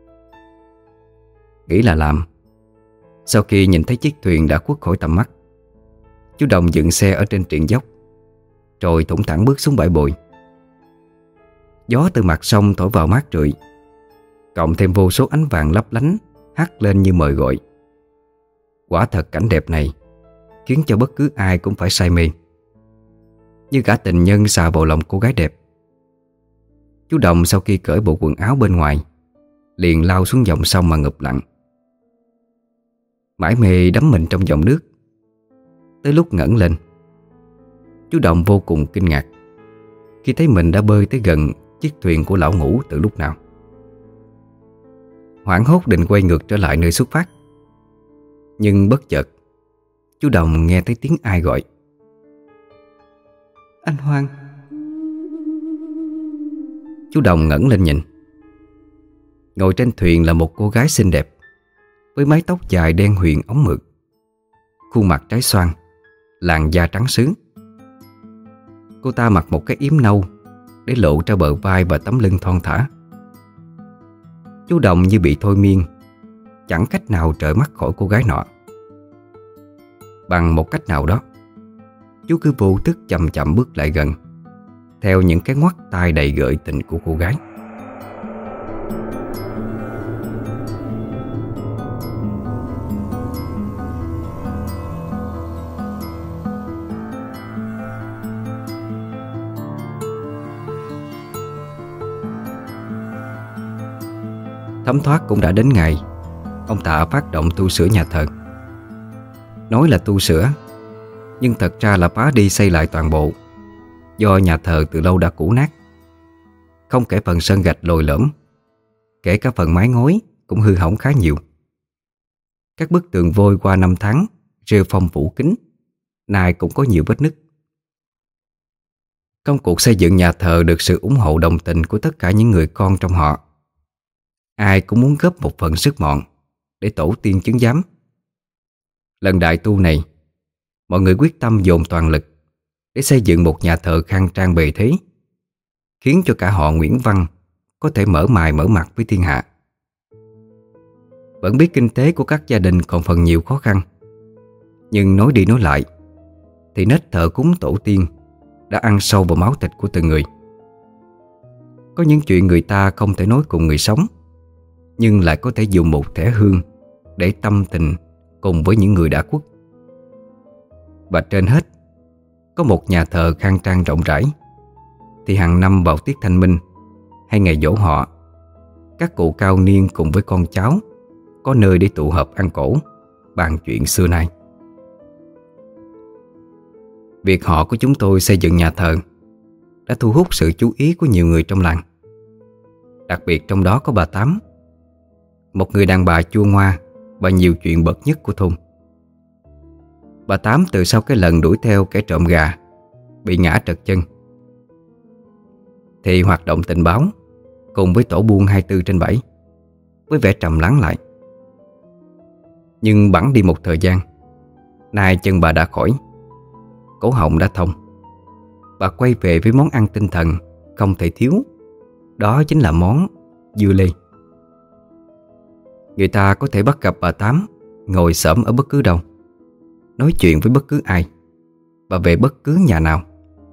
S1: Nghĩ là làm. Sau khi nhìn thấy chiếc thuyền đã khuất khỏi tầm mắt, chú Đồng dựng xe ở trên triền dốc, rồi thủng thẳng bước xuống bãi bồi. Gió từ mặt sông thổi vào mát rượi, cộng thêm vô số ánh vàng lấp lánh hắt lên như mời gọi. Quả thật cảnh đẹp này khiến cho bất cứ ai cũng phải say mê, như cả tình nhân xà vào lòng cô gái đẹp. Chú Đồng sau khi cởi bộ quần áo bên ngoài liền lao xuống dòng sông mà ngụp lặn. Mải mê đắm mình trong dòng nước. Tới lúc ngẩng lên, chú Đồng vô cùng kinh ngạc khi thấy mình đã bơi tới gần chiếc thuyền của lão Ngũ từ lúc nào. Hoảng hốt định quay ngược trở lại nơi xuất phát, nhưng bất chợt chú Đồng nghe thấy tiếng ai gọi: "Anh Hoan." Chú Đồng ngẩng lên nhìn. Ngồi trên thuyền là một cô gái xinh đẹp với mái tóc dài đen huyền óng mượt, khuôn mặt trái xoan, làn da trắng sứ. Cô ta mặc một cái yếm nâu để lộ ra bờ vai và tấm lưng thon thả. Chú Đồng như bị thôi miên, chẳng cách nào rời mắt khỏi cô gái nọ. Bằng một cách nào đó, chú cứ vô thức chậm chậm bước lại gần, theo những cái ngoắt tai đầy gợi tình của cô gái. Thấm thoát cũng đã đến ngày ông Tạ phát động tu sửa nhà thờ. Nói là tu sửa, nhưng thật ra là phá đi xây lại toàn bộ, do nhà thờ từ lâu đã cũ nát. Không kể phần sân gạch lồi lõm, kể cả phần mái ngói cũng hư hỏng khá nhiều. Các bức tường vôi qua năm tháng rêu phong phủ kín, nay cũng có nhiều vết nứt. Công cuộc xây dựng nhà thờ được sự ủng hộ đồng tình của tất cả những người con trong họ. Ai cũng muốn góp một phần sức mọn để tổ tiên chứng giám. Lần đại tu này, mọi người quyết tâm dồn toàn lực để xây dựng một nhà thờ khang trang bề thế, khiến cho cả họ Nguyễn Văn có thể mở mày mở mặt với thiên hạ. Vẫn biết kinh tế của các gia đình còn phần nhiều khó khăn, nhưng nói đi nói lại thì nết thờ cúng tổ tiên đã ăn sâu vào máu thịt của từng người. Có những chuyện người ta không thể nói cùng người sống, nhưng lại có thể dùng một thẻ hương để tâm tình cùng với những người đã khuất. Và trên hết, có một nhà thờ khang trang rộng rãi, thì hàng năm vào tiết Thanh Minh hay ngày giỗ họ, các cụ cao niên cùng với con cháu có nơi để tụ họp ăn cỗ, bàn chuyện xưa nay. Việc họ của chúng tôi xây dựng nhà thờ đã thu hút sự chú ý của nhiều người trong làng. Đặc biệt trong đó có bà Tám, một người đàn bà chua ngoa và nhiều chuyện bậc nhất của thôn. Bà Tám từ sau cái lần đuổi theo kẻ trộm gà bị ngã trật chân thì hoạt động tình báo cùng với tổ buôn 24/7 với vẻ trầm lắng lại. Nhưng bẵng đi một thời gian, nay chân bà đã khỏi, cổ họng đã thông. Bà quay về với món ăn tinh thần không thể thiếu, đó chính là món dưa lê. Người ta có thể bắt gặp bà Tám ngồi xổm ở bất cứ đâu, nói chuyện với bất cứ ai và về bất cứ nhà nào.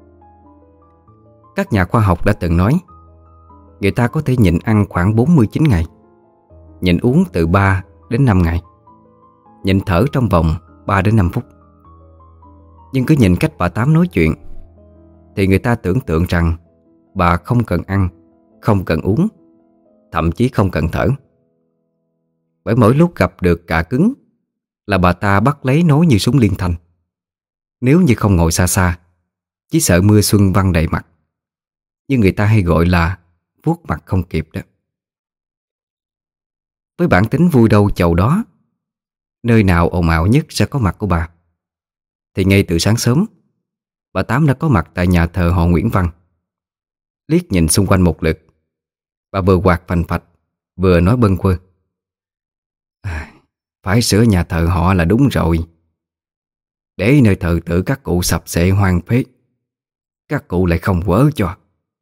S1: Các nhà khoa học đã từng nói người ta có thể nhịn ăn khoảng 49 ngày, nhịn uống từ 3 đến 5 ngày, nhịn thở trong vòng 3 đến 5 phút. Nhưng cứ nhìn cách bà Tám nói chuyện thì người ta tưởng tượng rằng bà không cần ăn, không cần uống, thậm chí không cần thở. Bởi mỗi lúc gặp được cà cứng là bà ta bắt lấy nói như súng liên thanh. Nếu như không ngồi xa xa, chỉ sợ mưa xuân văng đầy mặt, như người ta hay gọi là vuốt mặt không kịp đó. Với bản tính vui đâu chầu đó, nơi nào ồn ào nhất sẽ có mặt của bà, thì ngay từ sáng sớm, bà Tám đã có mặt tại nhà thờ họ Nguyễn Văn. Liếc nhìn xung quanh một lượt, bà vừa quạt phành phạch vừa nói bâng quơ: phải sửa nhà thờ họ là đúng rồi. Để nơi thờ tự các cụ sập xệ hoang phế, các cụ lại không quớ cho.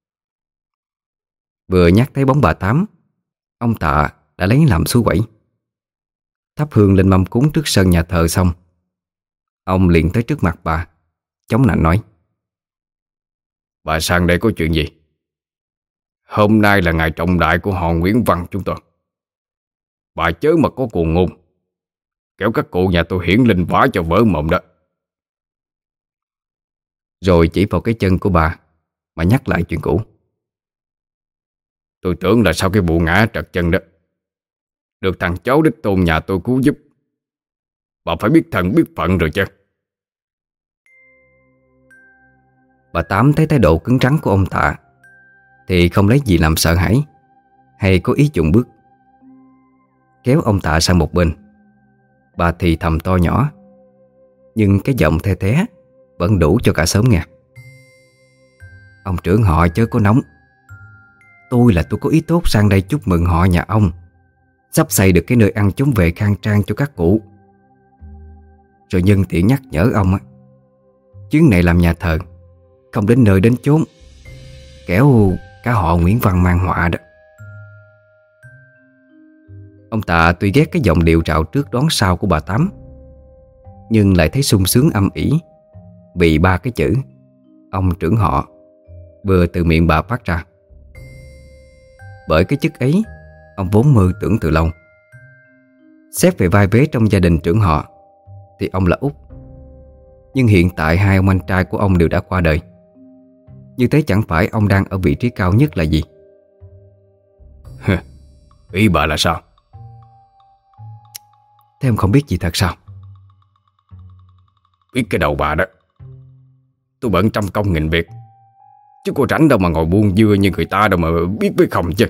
S1: Vừa nhắc thấy bóng bà Tám, ông Tạ đã lấy làm xúi quẩy. Thắp hương lên mâm cúng trước sân nhà thờ xong, ông liền tới trước mặt bà, chống nạnh nói: Bà sang đây có chuyện gì? Hôm nay là ngày trọng đại của họ Nguyễn Văn chúng tôi. Bà chớ mà có cuồng ngôn, kéo các cụ nhà tôi hiển linh vả cho vỡ mộng đó. Rồi chỉ vào cái chân của bà mà nhắc lại chuyện cũ. Tôi tưởng là sau cái vụ ngã trật chân đó, được thằng cháu đích tôn nhà tôi cứu giúp. Bà phải biết thần biết phận rồi chứ. Bà Tám thấy thái độ cứng rắn của ông Tạ thì không lấy gì làm sợ hãi hay có ý chùn bước. Kéo ông Tạ sang một bên, bà thì thầm to nhỏ, nhưng cái giọng the thé vẫn đủ cho cả xóm nghe: Ông trưởng họ chớ có nóng. Tôi có ý tốt sang đây chúc mừng họ nhà ông sắp xây được cái nơi ăn chốn về khang trang cho các cụ. Rồi nhân tiện nhắc nhở ông á, chuyến này làm nhà thờ không đến nơi đến chốn, kẻo cả họ Nguyễn Văn mang họa đó. Ông Tạ tuy ghét cái giọng điệu rào trước đón sau của bà Tám, nhưng lại thấy sung sướng âm ỉ vì ba cái chữ ông trưởng họ vừa từ miệng bà phát ra. Bởi cái chức ấy ông vốn mơ tưởng từ lâu. Xét về vai vế trong gia đình trưởng họ thì ông là út, nhưng hiện tại hai ông anh trai của ông đều đã qua đời. Như thế chẳng phải ông đang ở vị trí cao nhất là gì?
S2: Ý bà là sao?
S1: Thế em không biết gì thật sao?
S2: Biết cái đầu bà đó. Tôi bận trăm công nghìn việc, chứ cô rảnh đâu mà ngồi buông dưa như người ta đâu mà biết với không chứ.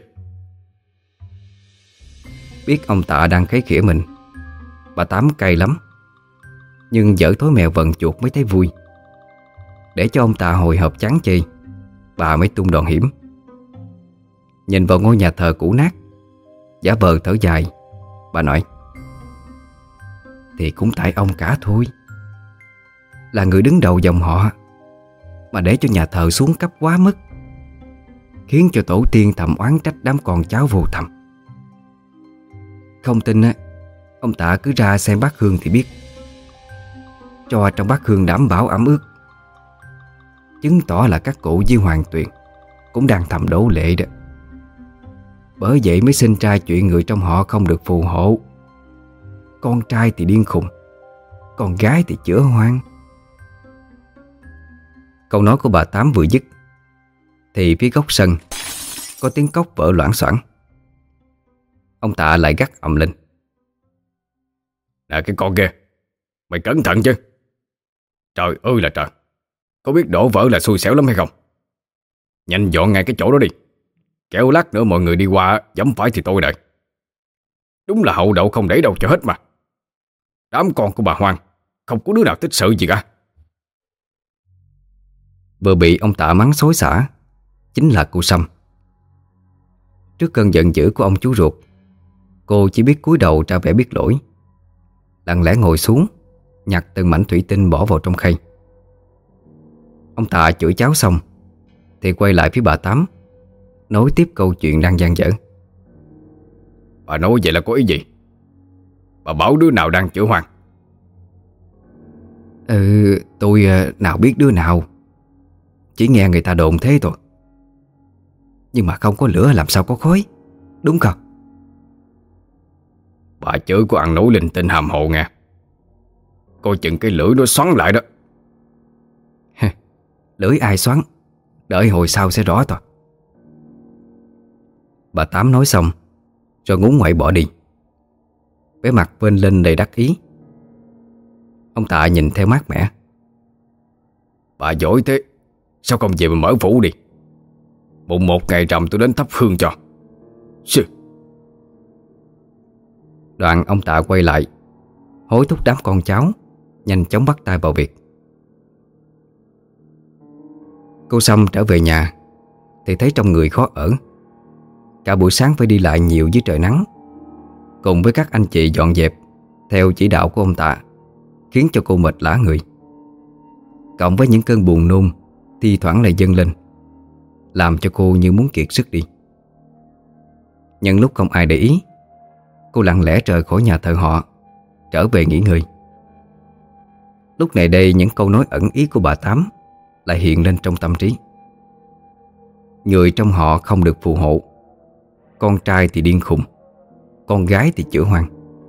S1: Biết ông Tạ đang khấy khỉa mình, bà Tám cay lắm, nhưng dở thói mèo vần chuột mới thấy vui. Để cho ông Tạ hồi hộp chán chê, bà mới tung đòn hiểm. Nhìn vào ngôi nhà thờ cũ nát, giả vờ thở dài, bà nói: Thì cũng tại ông cả thôi. Là người đứng đầu dòng họ mà để cho nhà thờ xuống cấp quá mức, khiến cho tổ tiên thầm oán trách đám con cháu vô thầm. Không tin á, ông Tạ cứ ra xem bát hương thì biết. Cho trong bát hương đảm bảo ẩm ướt, chứng tỏ là các cụ với Hoàng Tuyền cũng đang thầm đổ lệ đó. Bởi vậy mới sinh ra chuyện người trong họ không được phù hộ. Con trai thì điên khùng, con gái thì chữa hoang. Câu nói của bà Tám vừa dứt thì phía góc sân có tiếng cốc vỡ loảng xoảng. Ông Tạ lại gắt ầm lên:
S2: Nè cái con kia, mày cẩn thận chứ. Trời ơi là trời, có biết đổ vỡ là xui xẻo lắm hay không? Nhanh dọn ngay cái chỗ đó đi, kéo lát nữa mọi người đi qua giẫm phải thì tôi đợi. Đúng là hậu đậu không để đâu cho hết mà. Đám con của bà Hoang không có đứa nào tích sự gì cả.
S1: Vừa bị ông Tạ mắng xối xả chính là cô Sâm. Trước cơn giận dữ của ông chú ruột, cô chỉ biết cúi đầu ra vẻ biết lỗi, lặng lẽ ngồi xuống nhặt từng mảnh thủy tinh bỏ vào trong khay. Ông Tạ chửi cháu xong thì quay lại phía bà Tám, nối tiếp câu chuyện đang dang dở.
S2: Bà nói vậy là có ý gì? Bà bảo đứa nào đang chữa Hoang?
S1: Tôi nào biết đứa nào, chỉ nghe người ta đồn thế thôi. Nhưng mà không có lửa làm sao có khói, đúng không?
S2: Bà chửi có ăn nói linh tinh hàm hồ nghe. Coi chừng cái lưỡi nó xoắn lại đó.
S1: Lưỡi ai xoắn, đợi hồi sau sẽ rõ thôi. Bà Tám nói xong rồi ngúng ngoậy bỏ đi, vẻ mặt vênh lên đầy đắc ý. Ông Tạ nhìn theo mát mẻ:
S2: Bà giỏi thế, sao không về mà mở phủ đi? Mùng 1 ngày rằm tôi đến thắp hương cho. Sư.
S1: Đoạn ông Tạ quay lại, hối thúc đám con cháu nhanh chóng bắt tay vào việc. Cô Sâm trở về nhà thì thấy trong người khó ở. Cả buổi sáng phải đi lại nhiều dưới trời nắng, cùng với các anh chị dọn dẹp theo chỉ đạo của ông Tạ, khiến cho cô mệt lả người. Cộng với những cơn buồn nôn thi thoảng lại dâng lên, làm cho cô như muốn kiệt sức đi. Nhân lúc không ai để ý, cô lặng lẽ rời khỏi nhà thờ họ, trở về nghỉ ngơi. Lúc này đây những câu nói ẩn ý của bà Tám lại hiện lên trong tâm trí. Người trong họ không được phù hộ, con trai thì điên khùng, con gái thì chữa hoang.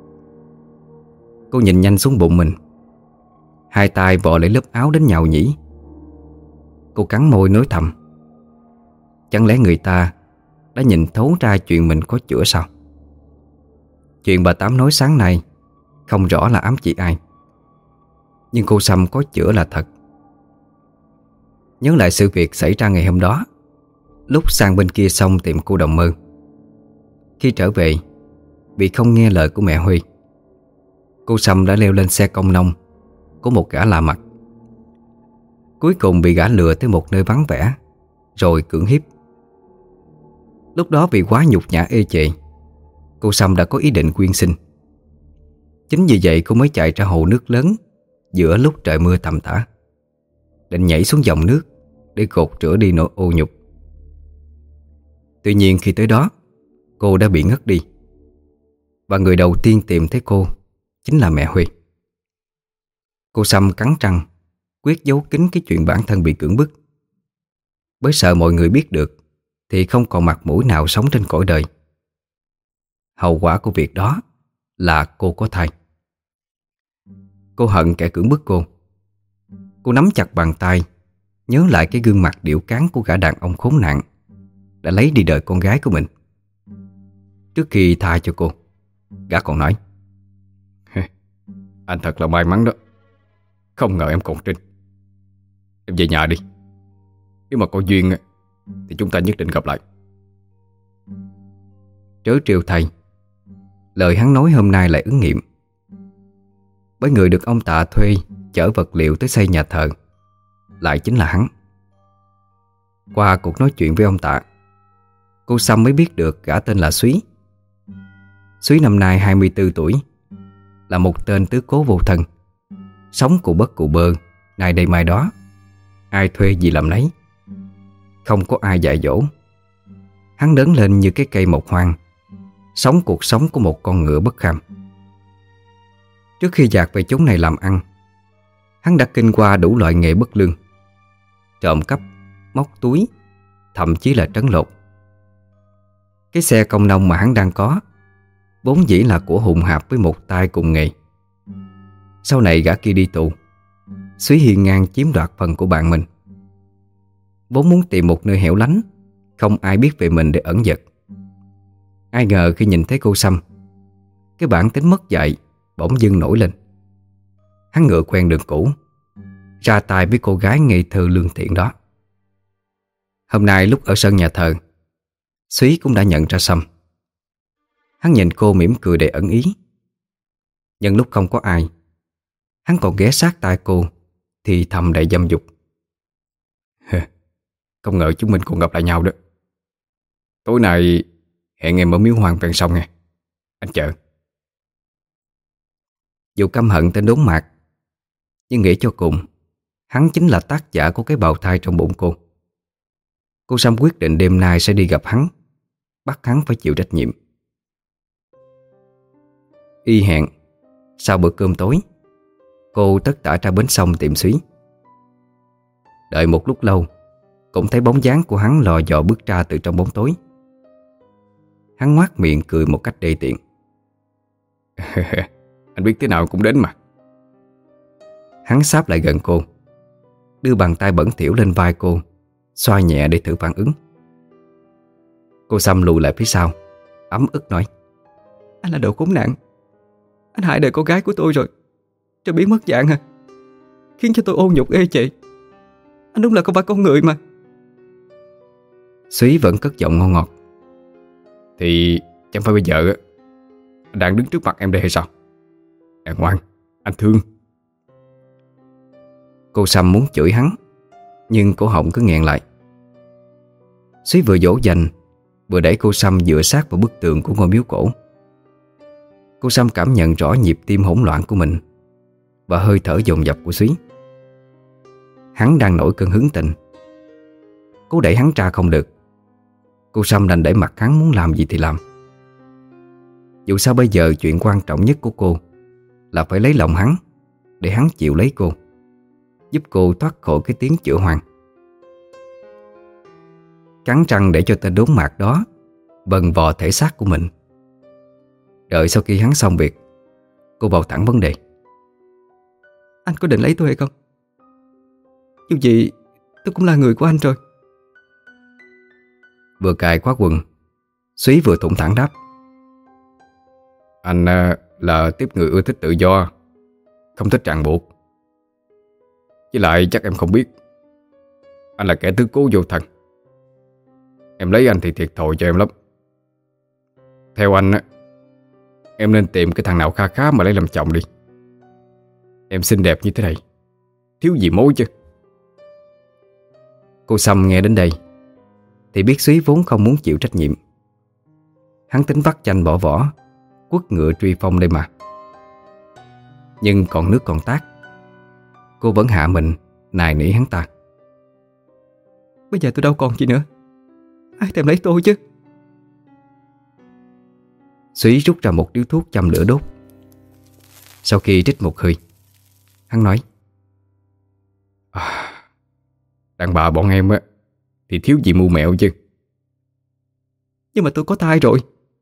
S1: Cô nhìn nhanh xuống bụng mình, hai tay vò lấy lớp áo đến nhàu nhĩ. Cô cắn môi nói thầm: Chẳng lẽ người ta đã nhìn thấu ra chuyện mình có chữa sao? Chuyện bà Tám nói sáng nay không rõ là ám chỉ ai, nhưng cô Sâm có chữa là thật. Nhớ lại sự việc xảy ra ngày hôm đó, lúc sang bên kia sông tìm cô Đồng Mơ. Khi trở về, vì không nghe lời của mẹ Huy, cô Sâm đã leo lên xe công nông của một gã lạ mặt. Cuối cùng bị gã lừa tới một nơi vắng vẻ, rồi cưỡng hiếp. Lúc đó vì quá nhục nhã ê chề, cô Sâm đã có ý định quyên sinh. Chính vì vậy cô mới chạy ra hồ nước lớn giữa lúc trời mưa tầm tã, định nhảy xuống dòng nước để gột rửa đi nỗi ô nhục. Tuy nhiên khi tới đó, cô đã bị ngất đi, và người đầu tiên tìm thấy cô chính là mẹ Huy. Cô Sâm cắn răng quyết giấu kín cái chuyện bản thân bị cưỡng bức, bởi sợ mọi người biết được thì không còn mặt mũi nào sống trên cõi đời. Hậu quả của việc đó là cô có thai. Cô hận kẻ cưỡng bức cô. Cô nắm chặt bàn tay, nhớ lại cái gương mặt điệu cán của gã đàn ông khốn nạn đã lấy đi đời con gái của mình. Trước khi tha cho cô, gã còn nói:
S2: Anh thật là may mắn đó. Không ngờ em còn Trinh. Em về nhà đi. Nếu mà có duyên thì chúng ta nhất định gặp lại.
S1: Trớ trêu thay, lời hắn nói hôm nay lại ứng nghiệm. Bởi người được ông Tạ thuê chở vật liệu tới xây nhà thờ lại chính là hắn. Qua cuộc nói chuyện với ông Tạ, cô Sâm mới biết được gã tên là Súy. Súy năm nay 24 tuổi, là một tên tứ cố vô thân, sống cụ bất cụ bơ, nay đây mai đó, ai thuê gì làm nấy, không có ai dạy dỗ. Hắn lớn lên như cái cây mộc hoang, sống cuộc sống của một con ngựa bất kham. Trước khi dạt về chốn này làm ăn, hắn đã kinh qua đủ loại nghề bất lương: trộm cắp, móc túi, thậm chí là trấn lột. Cái xe công nông mà hắn đang có vốn dĩ là của Hùng Hạp với một tay cùng nghề. Sau này gã kia đi tù, Súy hiên ngang chiếm đoạt phần của bạn mình. Vốn muốn tìm một nơi hẻo lánh, không ai biết về mình để ẩn dật. Ai ngờ khi nhìn thấy cô Sâm, cái bản tính mất dạy bỗng dưng nổi lên. Hắn ngựa quen đường cũ, ra tay với cô gái ngây thơ lương thiện đó. Hôm nay lúc ở sân nhà thờ, Súy cũng đã nhận ra Sâm. Hắn nhìn cô mỉm cười đầy ẩn ý. Nhưng lúc không có ai, hắn còn ghé sát tai cô thì thầm đầy dâm dục:
S2: Không ngờ chúng mình còn gặp lại nhau đó. Tối nay hẹn em ở miếu hoang ven sông nghe. Anh chờ.
S1: Dù căm hận tên đốn mạc, nhưng nghĩ cho cùng, hắn chính là tác giả của cái bào thai trong bụng cô. Cô Sâm quyết định đêm nay sẽ đi gặp hắn, bắt hắn phải chịu trách nhiệm. Y hẹn, sau bữa cơm tối, cô tất tả ra bến sông tìm Súy. Đợi một lúc lâu, cũng thấy bóng dáng của hắn lò dò bước ra từ trong bóng tối. Hắn ngoác miệng cười một cách đê tiện:
S2: Anh biết thế nào cũng đến mà.
S1: Hắn sáp lại gần cô, đưa bàn tay bẩn thỉu lên vai cô, xoa nhẹ để thử phản ứng. Cô Sâm lùi lại phía sau, ấm ức nói:
S3: Anh là đồ khốn nạn. Anh hại đời con gái của tôi rồi biến mất dạng à, khiến cho tôi ô nhục ê chệ. Anh đúng là không phải con người mà.
S1: Súy vẫn cất giọng ngon ngọt:
S2: Thì chẳng phải bây giờ anh đang đứng trước mặt em đây hay sao? Đàng ngoan, anh thương.
S1: Cô Sâm muốn chửi hắn, nhưng cổ họng cứ nghẹn lại. Súy vừa dỗ dành, vừa đẩy cô Sâm dựa sát vào bức tường của ngôi miếu cổ. Cô Sâm cảm nhận rõ nhịp tim hỗn loạn của mình và hơi thở dồn dập của Súy. Hắn đang nổi cơn hứng tình. Cô đẩy hắn ra không được, cô Sâm đành để mặc hắn muốn làm gì thì làm. Dù sao bây giờ chuyện quan trọng nhất của cô là phải lấy lòng hắn, để hắn chịu lấy cô, giúp cô thoát khỏi cái tiếng chữa hoang. Cắn răng để cho tên đốn mạc đó vần vò thể xác của mình. Đợi sau khi hắn xong việc, cô vào thẳng vấn đề:
S3: Anh có định lấy tôi hay không? Dù gì tôi cũng là người của anh rồi.
S1: Vừa cài khóa quần, Súy vừa thủng thẳng đáp:
S2: Anh là tiếp người ưa thích tự do, không thích ràng buộc. Với lại chắc em không biết, anh là kẻ tứ cố vô thân. Em lấy anh thì thiệt thòi cho em lắm. Theo anh em nên tìm cái thằng nào kha khá mà lấy làm chồng đi. Em xinh đẹp như thế này, thiếu gì mối chứ.
S1: Cô Sâm nghe đến đây thì biết Súy vốn không muốn chịu trách nhiệm. Hắn tính vắt chanh bỏ vỏ, quất ngựa truy phong đây mà. Nhưng còn nước còn tát, cô vẫn hạ mình nài nỉ hắn ta:
S3: Bây giờ tôi đâu còn gì nữa, ai thèm lấy tôi chứ.
S1: Súy rút ra một điếu thuốc châm lửa đốt. Sau khi trích một hơi, hắn nói:
S2: Đàn bà bọn em thì thiếu gì mưu mẹo chứ.
S3: Nhưng mà tôi có thai rồi.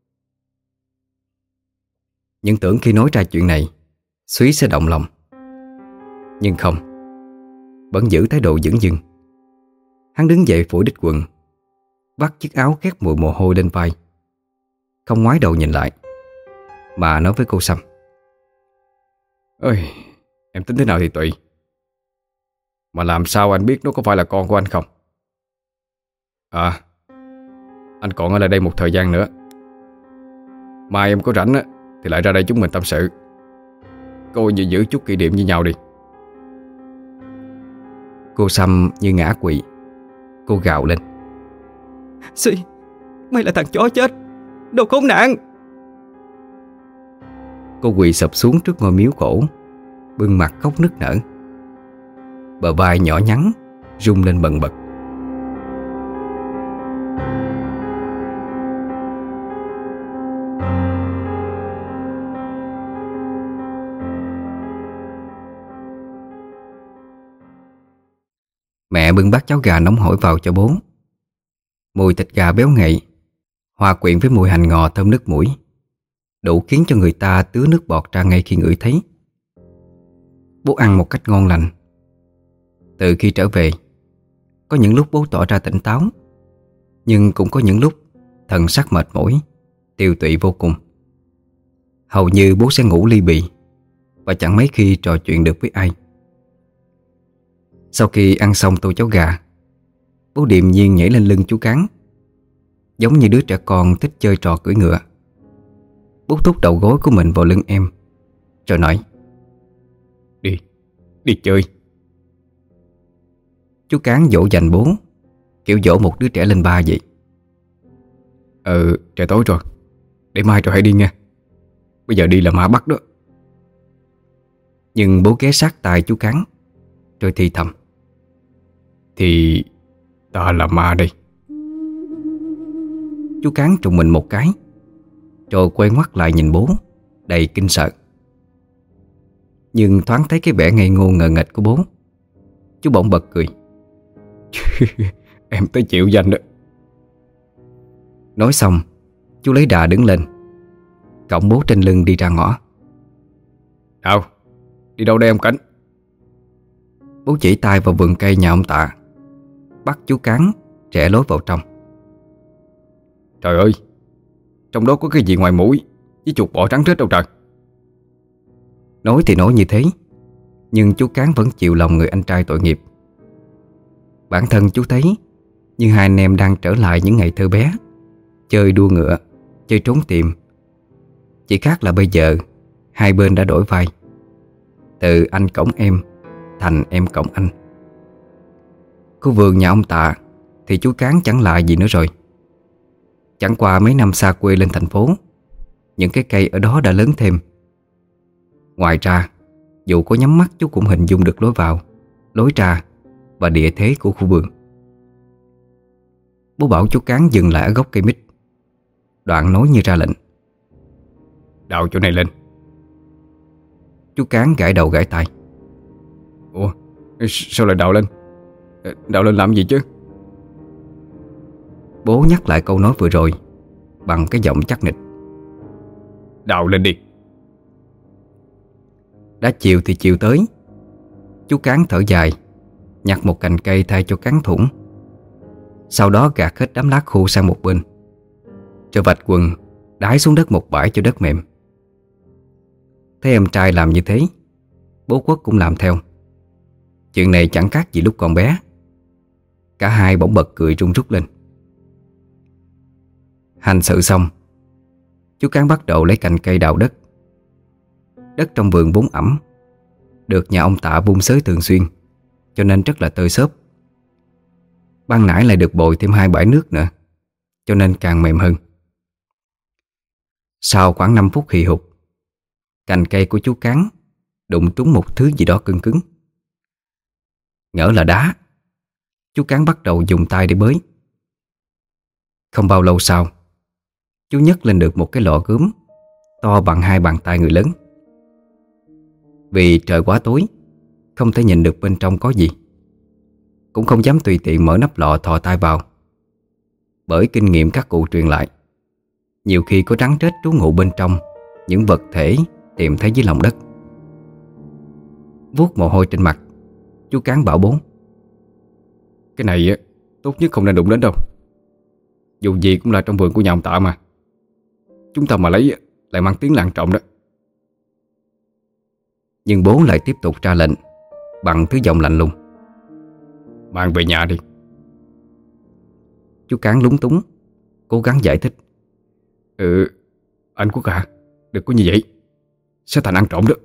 S1: Nhưng tưởng khi nói ra chuyện này, Súy sẽ động lòng. Nhưng không, vẫn giữ thái độ dửng dưng. Hắn đứng dậy phủi đít quần, vắt chiếc áo khét mùi mồ hôi lên vai, không ngoái đầu nhìn lại, mà nói với cô Sâm:
S2: Ơi, em tính thế nào thì tùy. Mà làm sao anh biết nó có phải là con của anh không? À, anh còn ở lại đây một thời gian nữa. Mai em có rảnh á thì lại ra đây chúng mình tâm sự, coi như giữ chút kỷ niệm với nhau đi.
S1: Cô Sâm như ngã quỵ. Cô gào lên:
S3: Si, mày là thằng chó chết, đồ khốn nạn.
S1: Cô quỳ sụp xuống trước ngôi miếu cổ, bưng mặt khóc nức nở. Bờ vai nhỏ nhắn rung lên bần bật. Mẹ bưng bát cháo gà nóng hổi vào cho bố. Mùi thịt gà béo ngậy hòa quyện với mùi hành ngò thơm nức mũi, đủ khiến cho người ta tứa nước bọt ra ngay khi ngửi thấy. Bố ăn một cách ngon lành. Từ khi trở về, có những lúc bố tỏ ra tỉnh táo, nhưng cũng có những lúc thần sắc mệt mỏi, tiêu tụy vô cùng. Hầu như bố sẽ ngủ li bì và chẳng mấy khi trò chuyện được với ai. Sau khi ăn xong tô cháo gà, bố điềm nhiên nhảy lên lưng chú Cán, giống như đứa trẻ con thích chơi trò cưỡi ngựa. Bố thúc đầu gối của mình vào lưng em, rồi nói:
S2: Đi chơi.
S1: Chú Cán dỗ dành bố kiểu dỗ một đứa trẻ lên ba vậy.
S2: Trời tối rồi, để mai rồi hãy đi nha. Bây giờ đi là ma bắt đó.
S1: Nhưng bố ghé sát tai chú Cán rồi thì thầm:
S2: Thì ta là ma đây.
S1: Chú Cán trùng mình một cái, rồi quay ngoắt lại nhìn bố đầy kinh sợ. Nhưng thoáng thấy cái vẻ ngây ngô ngờ nghệch của bố, chú bỗng bật cười.
S2: Em tới chịu danh đó.
S1: Nói xong, chú lấy đà đứng lên, cõng bố trên lưng đi ra ngõ.
S2: Nào, đi đâu đây ông Cảnh?
S1: Bố chỉ tay vào vườn cây nhà ông Tạ, bắt chú Cán rẽ lối vào trong.
S2: Trời ơi, trong đó có cái gì ngoài mũi với chuột bọ trắng rết đâu trời.
S1: Nói thì nói như thế, nhưng chú Cán vẫn chịu lòng người anh trai tội nghiệp. Bản thân chú thấy như hai anh em đang trở lại những ngày thơ bé, chơi đua ngựa, chơi trốn tìm. Chỉ khác là bây giờ hai bên đã đổi vai, từ anh cõng em thành em cõng anh. Khu vườn nhà ông Tạ thì chú Cán chẳng lại gì nữa rồi. Chẳng qua mấy năm xa quê lên thành phố, những cái cây ở đó đã lớn thêm. Ngoài ra, dù có nhắm mắt chú cũng hình dung được lối vào, lối ra và địa thế của khu vườn. Bố bảo chú Cán dừng lại ở gốc cây mít, đoạn nói như ra lệnh:
S2: Đào chỗ này lên.
S1: Chú Cán gãi đầu gãi tai:
S2: Ủa, sao lại đào lên? Đào lên làm gì chứ?
S1: Bố nhắc lại câu nói vừa rồi bằng cái giọng chắc nịch:
S2: Đào lên đi.
S1: Đã chiều thì chiều tới. Chú Cán thở dài, nhặt một cành cây thay cho cán thủng. Sau đó gạt hết đám lá khô sang một bên, rồi vạch quần đái xuống đất một bãi cho đất mềm. Thấy em trai làm như thế, bố Quốc cũng làm theo. Chuyện này chẳng khác gì lúc còn bé. Cả hai bỗng bật cười rung rút lên. Hành sự xong, chú Cán bắt đầu lấy cành cây đào đất. Đất trong vườn vốn ẩm, được nhà ông Tạ vun xới thường xuyên, cho nên rất là tơi xốp. Ban nãy lại được bồi thêm 2 bãi nước nữa, cho nên càng mềm hơn. Sau khoảng 5 phút hì hục, cành cây của chú Cán đụng trúng một thứ gì đó cứng cứng. Ngỡ là đá, chú Cán bắt đầu dùng tay để bới. Không bao lâu sau, chú nhấc lên được một cái lọ gốm to bằng 2 bàn tay người lớn. Vì trời quá tối, không thể nhìn được bên trong có gì, cũng không dám tùy tiện mở nắp lọ thò tay vào. Bởi kinh nghiệm các cụ truyền lại, nhiều khi có rắn rết trú ngụ bên trong những vật thể tìm thấy dưới lòng đất. Vuốt mồ hôi trên mặt, chú Cán bảo bố:
S2: Cái này á, tốt nhất không nên đụng đến đâu. Dù gì cũng là trong vườn của nhà ông Tạ mà. Chúng ta mà lấy lại mang tiếng làng trọng đó.
S1: Nhưng bố lại tiếp tục ra lệnh bằng thứ giọng lạnh lùng:
S2: Mang về nhà đi.
S1: Chú Cán lúng túng, cố gắng giải thích:
S2: Anh Quốc à, đừng có như vậy, sẽ thành ăn trộm đó.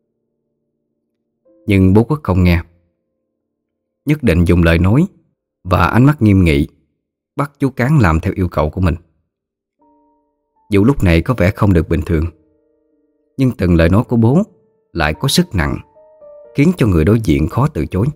S1: Nhưng bố Quốc không nghe, nhất định dùng lời nói và ánh mắt nghiêm nghị bắt chú Cán làm theo yêu cầu của mình. Dù lúc này có vẻ không được bình thường, nhưng từng lời nói của bố lại có sức nặng, khiến cho người đối diện khó từ chối.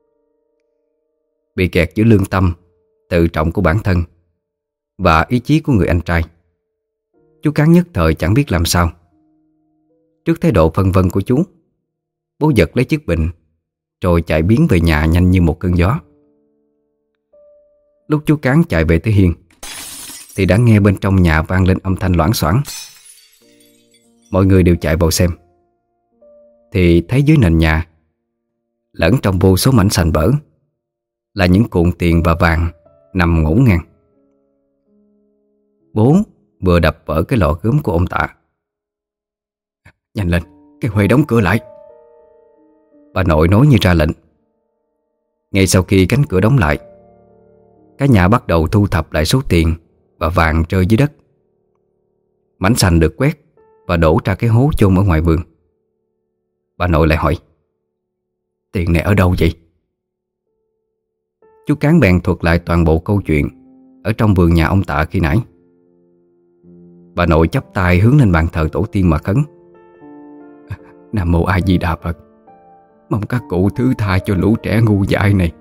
S1: Bị kẹt giữa lương tâm, tự trọng của bản thân và ý chí của người anh trai, chú Cán nhất thời chẳng biết làm sao. Trước thái độ phân vân của chú, bố giật lấy chiếc bình rồi chạy biến về nhà nhanh như một cơn gió. Lúc chú Cán chạy về tới hiên thì đã nghe bên trong nhà vang lên âm thanh loảng xoảng. Mọi người đều chạy vào xem, thì thấy dưới nền nhà, lẫn trong vô số mảnh sành vỡ, là những cuộn tiền và vàng nằm ngổn ngang. Bố vừa đập vỡ cái lọ gốm của ông Tạ.
S3: Nhanh lên, cái Huệ đóng cửa lại.
S1: Bà nội nói như ra lệnh. Ngay sau khi cánh cửa đóng lại, cả nhà bắt đầu thu thập lại số tiền và vàng rơi dưới đất. Mảnh sành được quét và đổ ra cái hố chôn ở ngoài vườn. Bà nội lại hỏi:
S3: Tiền này ở đâu vậy?
S1: Chú Cán bèn thuật lại toàn bộ câu chuyện ở trong vườn nhà ông Tạ khi nãy. Bà nội chắp tay hướng lên bàn thờ tổ tiên mà khấn:
S3: Nam mô A Di Đà Phật, mong các cụ thứ tha cho lũ trẻ ngu dại này.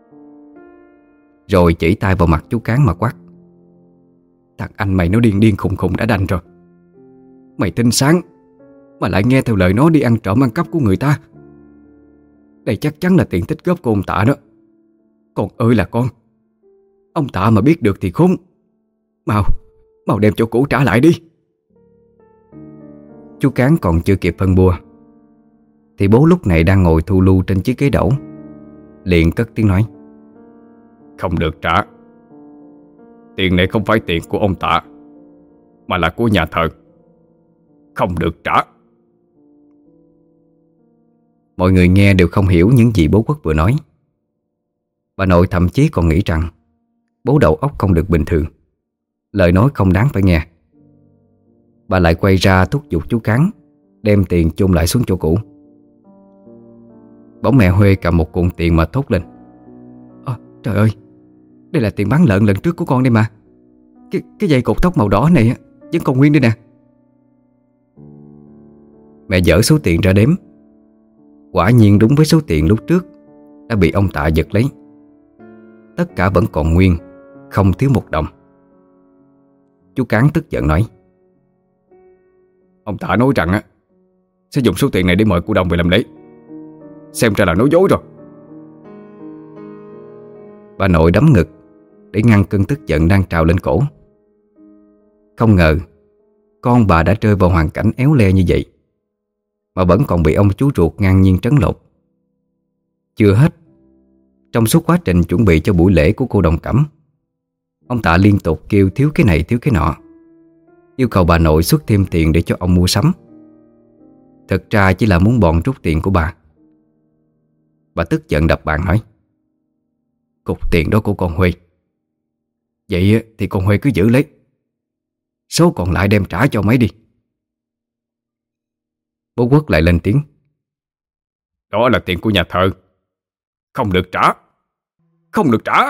S1: Rồi chỉ tay vào mặt chú Cán mà quát:
S3: Thằng anh mày nó điên điên khùng khùng đã đành rồi. Mày tinh sáng mà lại nghe theo lời nó đi ăn trộm ăn cắp của người ta. Đây chắc chắn là tiền tích góp của ông Tạ đó. Con ơi là con, ông Tạ mà biết được thì khốn. Mau đem chỗ cũ trả lại đi.
S1: Chú Cán còn chưa kịp phân bua thì bố lúc này đang ngồi thu lu trên chiếc ghế đẩu, liền cất tiếng nói:
S2: Không được trả. Tiền này không phải tiền của ông Tạ, mà là của nhà thờ. Không được trả.
S1: Mọi người nghe đều không hiểu những gì bố Quốc vừa nói. Bà nội thậm chí còn nghĩ rằng bố đầu óc không được bình thường, lời nói không đáng phải nghe. Bà lại quay ra thúc giục chú Cán đem tiền chôn lại xuống chỗ cũ. Bỗng mẹ Huê cầm một cuộn tiền mà thốt lên:
S3: Trời ơi, đây là tiền bán lợn lần trước của con đây mà. Cái dây cột tóc màu đỏ này vẫn còn nguyên đây nè.
S1: Mẹ dở số tiền ra đếm. Quả nhiên đúng với số tiền lúc trước đã bị ông Tạ giật lấy. Tất cả vẫn còn nguyên, không thiếu một đồng. Chú Cán tức giận nói:
S2: Ông Tạ nói rằng sẽ dùng số tiền này để mời cô Đồng về làm lễ. Xem ra là nói dối rồi.
S1: Bà nội đấm ngực để ngăn cơn tức giận đang trào lên cổ. Không ngờ con bà đã rơi vào hoàn cảnh éo le như vậy, mà vẫn còn bị ông chú ruột ngang nhiên trấn lột. Chưa hết, trong suốt quá trình chuẩn bị cho buổi lễ của cô Đồng Cẩm, ông Tạ liên tục kêu thiếu cái này thiếu cái nọ, yêu cầu bà nội xuất thêm tiền để cho ông mua sắm. Thực ra chỉ là muốn bòn rút tiền của bà. Bà tức giận đập bàn nói:
S3: Cục tiền đó của con Huê, vậy thì con Huê cứ giữ lấy, số còn lại đem trả cho mấy đi.
S1: Bố Quốc lại lên tiếng:
S2: Đó là tiền của nhà thờ. Không được trả. Không được trả.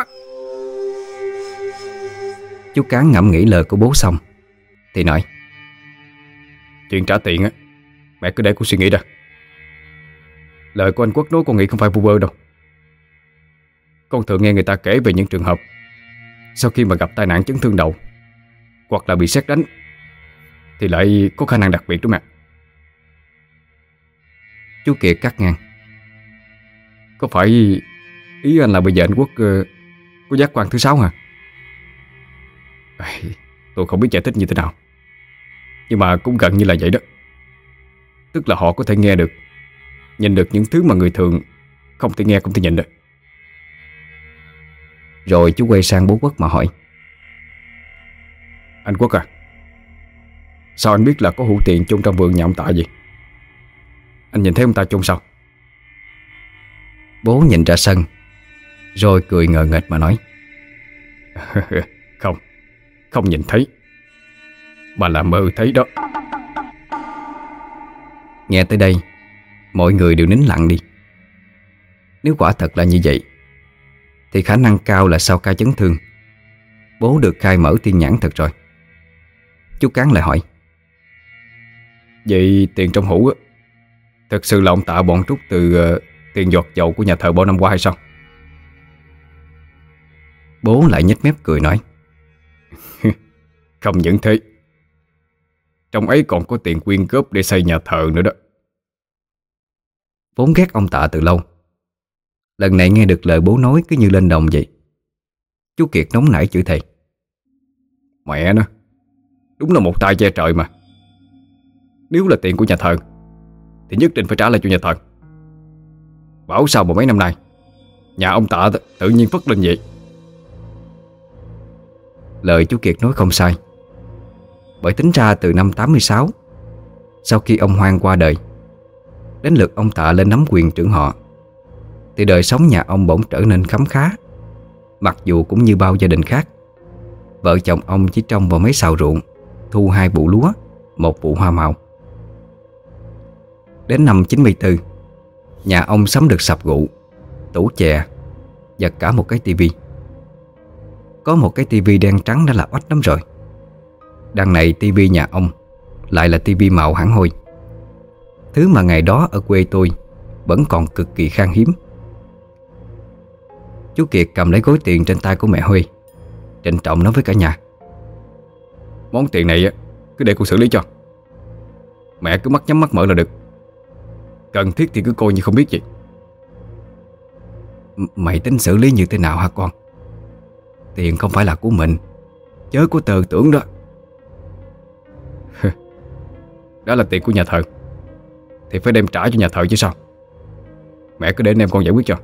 S1: Chú Cán ngẫm nghĩ lời của bố xong thì nói:
S2: Chuyện trả tiền mẹ cứ để con suy nghĩ đã. Lời của anh Quốc nói con nghĩ không phải vu vơ đâu. Con thường nghe người ta kể về những trường hợp sau khi mà gặp tai nạn chấn thương đầu hoặc là bị sét đánh thì lại có khả năng đặc biệt đó mẹ.
S1: Chú Kiệt cắt ngang:
S2: Có phải ý anh là bây giờ anh Quốc có giác quan thứ 6 hả? Tôi không biết giải thích như thế nào, nhưng mà cũng gần như là vậy đó. Tức là họ có thể nghe được, nhìn được những thứ mà người thường không thể nghe, không thể nhìn được.
S1: Rồi chú quay sang bố Quốc mà hỏi:
S2: Anh Quốc à, sao anh biết là có hũ tiền chôn trong vườn nhà ông Tạ vậy? Anh nhìn thấy ông ta chôn sao?
S1: Bố nhìn ra sân rồi cười ngờ nghệch mà nói.
S2: Không, không nhìn thấy, mà là mơ thấy đó.
S1: Nghe tới đây, mọi người đều nín lặng đi. Nếu quả thật là như vậy thì khả năng cao là sau ca chấn thương, bố được khai mở thiên nhãn thật rồi. Chú Cán lại hỏi.
S2: Vậy tiền trong hũ á, thật sự là ông Tạ bọn trút từ tiền giọt dầu của nhà thờ bao năm qua hay sao?
S1: Bố lại nhếch mép cười nói.
S2: Không những thế, trong ấy còn có tiền quyên góp để xây nhà thờ nữa đó.
S1: Vốn ghét ông Tạ từ lâu, lần này nghe được lời bố nói cứ như lên đồng vậy. Chú Kiệt nóng nảy chửi thề.
S2: Mẹ nó, đúng là một tay che trời mà. Nếu là tiền của nhà thờ thì nhất định phải trả lại cho nhà thờ. Bảo sao mà mấy năm nay nhà ông Tạ tự nhiên phất lên vậy.
S1: Lời chú Kiệt nói không sai. Bởi tính ra từ năm 86, sau khi ông Hoan qua đời, đến lượt ông Tạ lên nắm quyền trưởng họ, thì đời sống nhà ông bỗng trở nên khấm khá. Mặc dù cũng như bao gia đình khác, vợ chồng ông chỉ trông vào mấy sào ruộng, thu 2 vụ lúa, 1 vụ hoa màu. Đến năm 94, nhà ông sắm được sập gụ, tủ chè và cả một cái tivi. Có một cái tivi đen trắng đã là oách lắm rồi. Đằng này tivi nhà ông lại là tivi màu hẳn hoi, thứ mà ngày đó ở quê tôi vẫn còn cực kỳ khan hiếm. Chú Kiệt cầm lấy gói tiền trên tay của mẹ Huê, trịnh trọng nói với cả nhà.
S2: Món tiền này cứ để cô xử lý cho. Mẹ cứ mắt nhắm mắt mở là được. Cần thiết thì cứ coi như không biết gì.
S1: Mày tính xử lý như thế nào hả con? Tiền không phải là của mình, chớ có tờ tưởng đó.
S2: Đó là tiền của nhà thờ thì phải đem trả cho nhà thờ chứ sao. Mẹ cứ để anh em con giải quyết cho.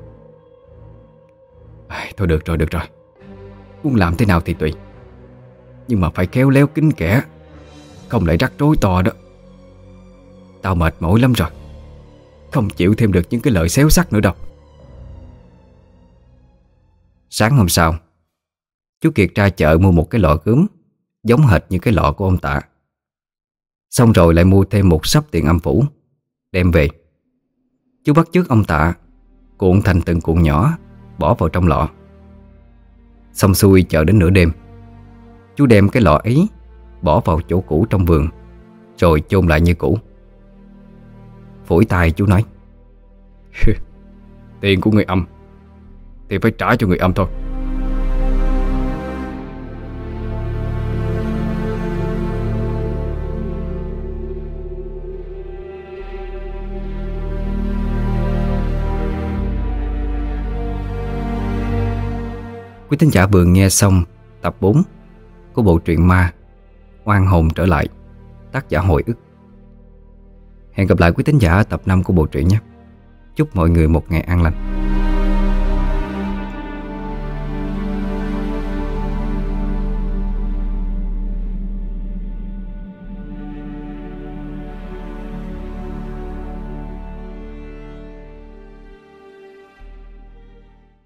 S1: Thôi được rồi, được rồi. Muốn làm thế nào thì tùy, nhưng mà phải khéo léo kín kẽ, không lại rắc rối to đó. Tao mệt mỏi lắm rồi, không chịu thêm được những cái lời xéo sắc nữa đâu. Sáng hôm sau, chú Kiệt ra chợ mua một cái lọ gốm giống hệt như cái lọ của ông Tạ. Xong rồi lại mua thêm một xấp tiền âm phủ, đem về. Chú bắt chước ông Tạ cuộn thành từng cuộn nhỏ, bỏ vào trong lọ. Xong xuôi chờ đến nửa đêm, chú đem cái lọ ấy bỏ vào chỗ cũ trong vườn, rồi chôn lại như cũ. Phủi tay chú nói.
S2: Tiền của người âm thì phải trả cho người âm thôi.
S1: Quý thính giả vừa nghe xong tập 4 của bộ truyện ma Oan hồn trở lại, tác giả Hồi ức. Hẹn gặp lại quý thính giả ở tập 5 của bộ truyện nhé. Chúc mọi người một ngày an lành.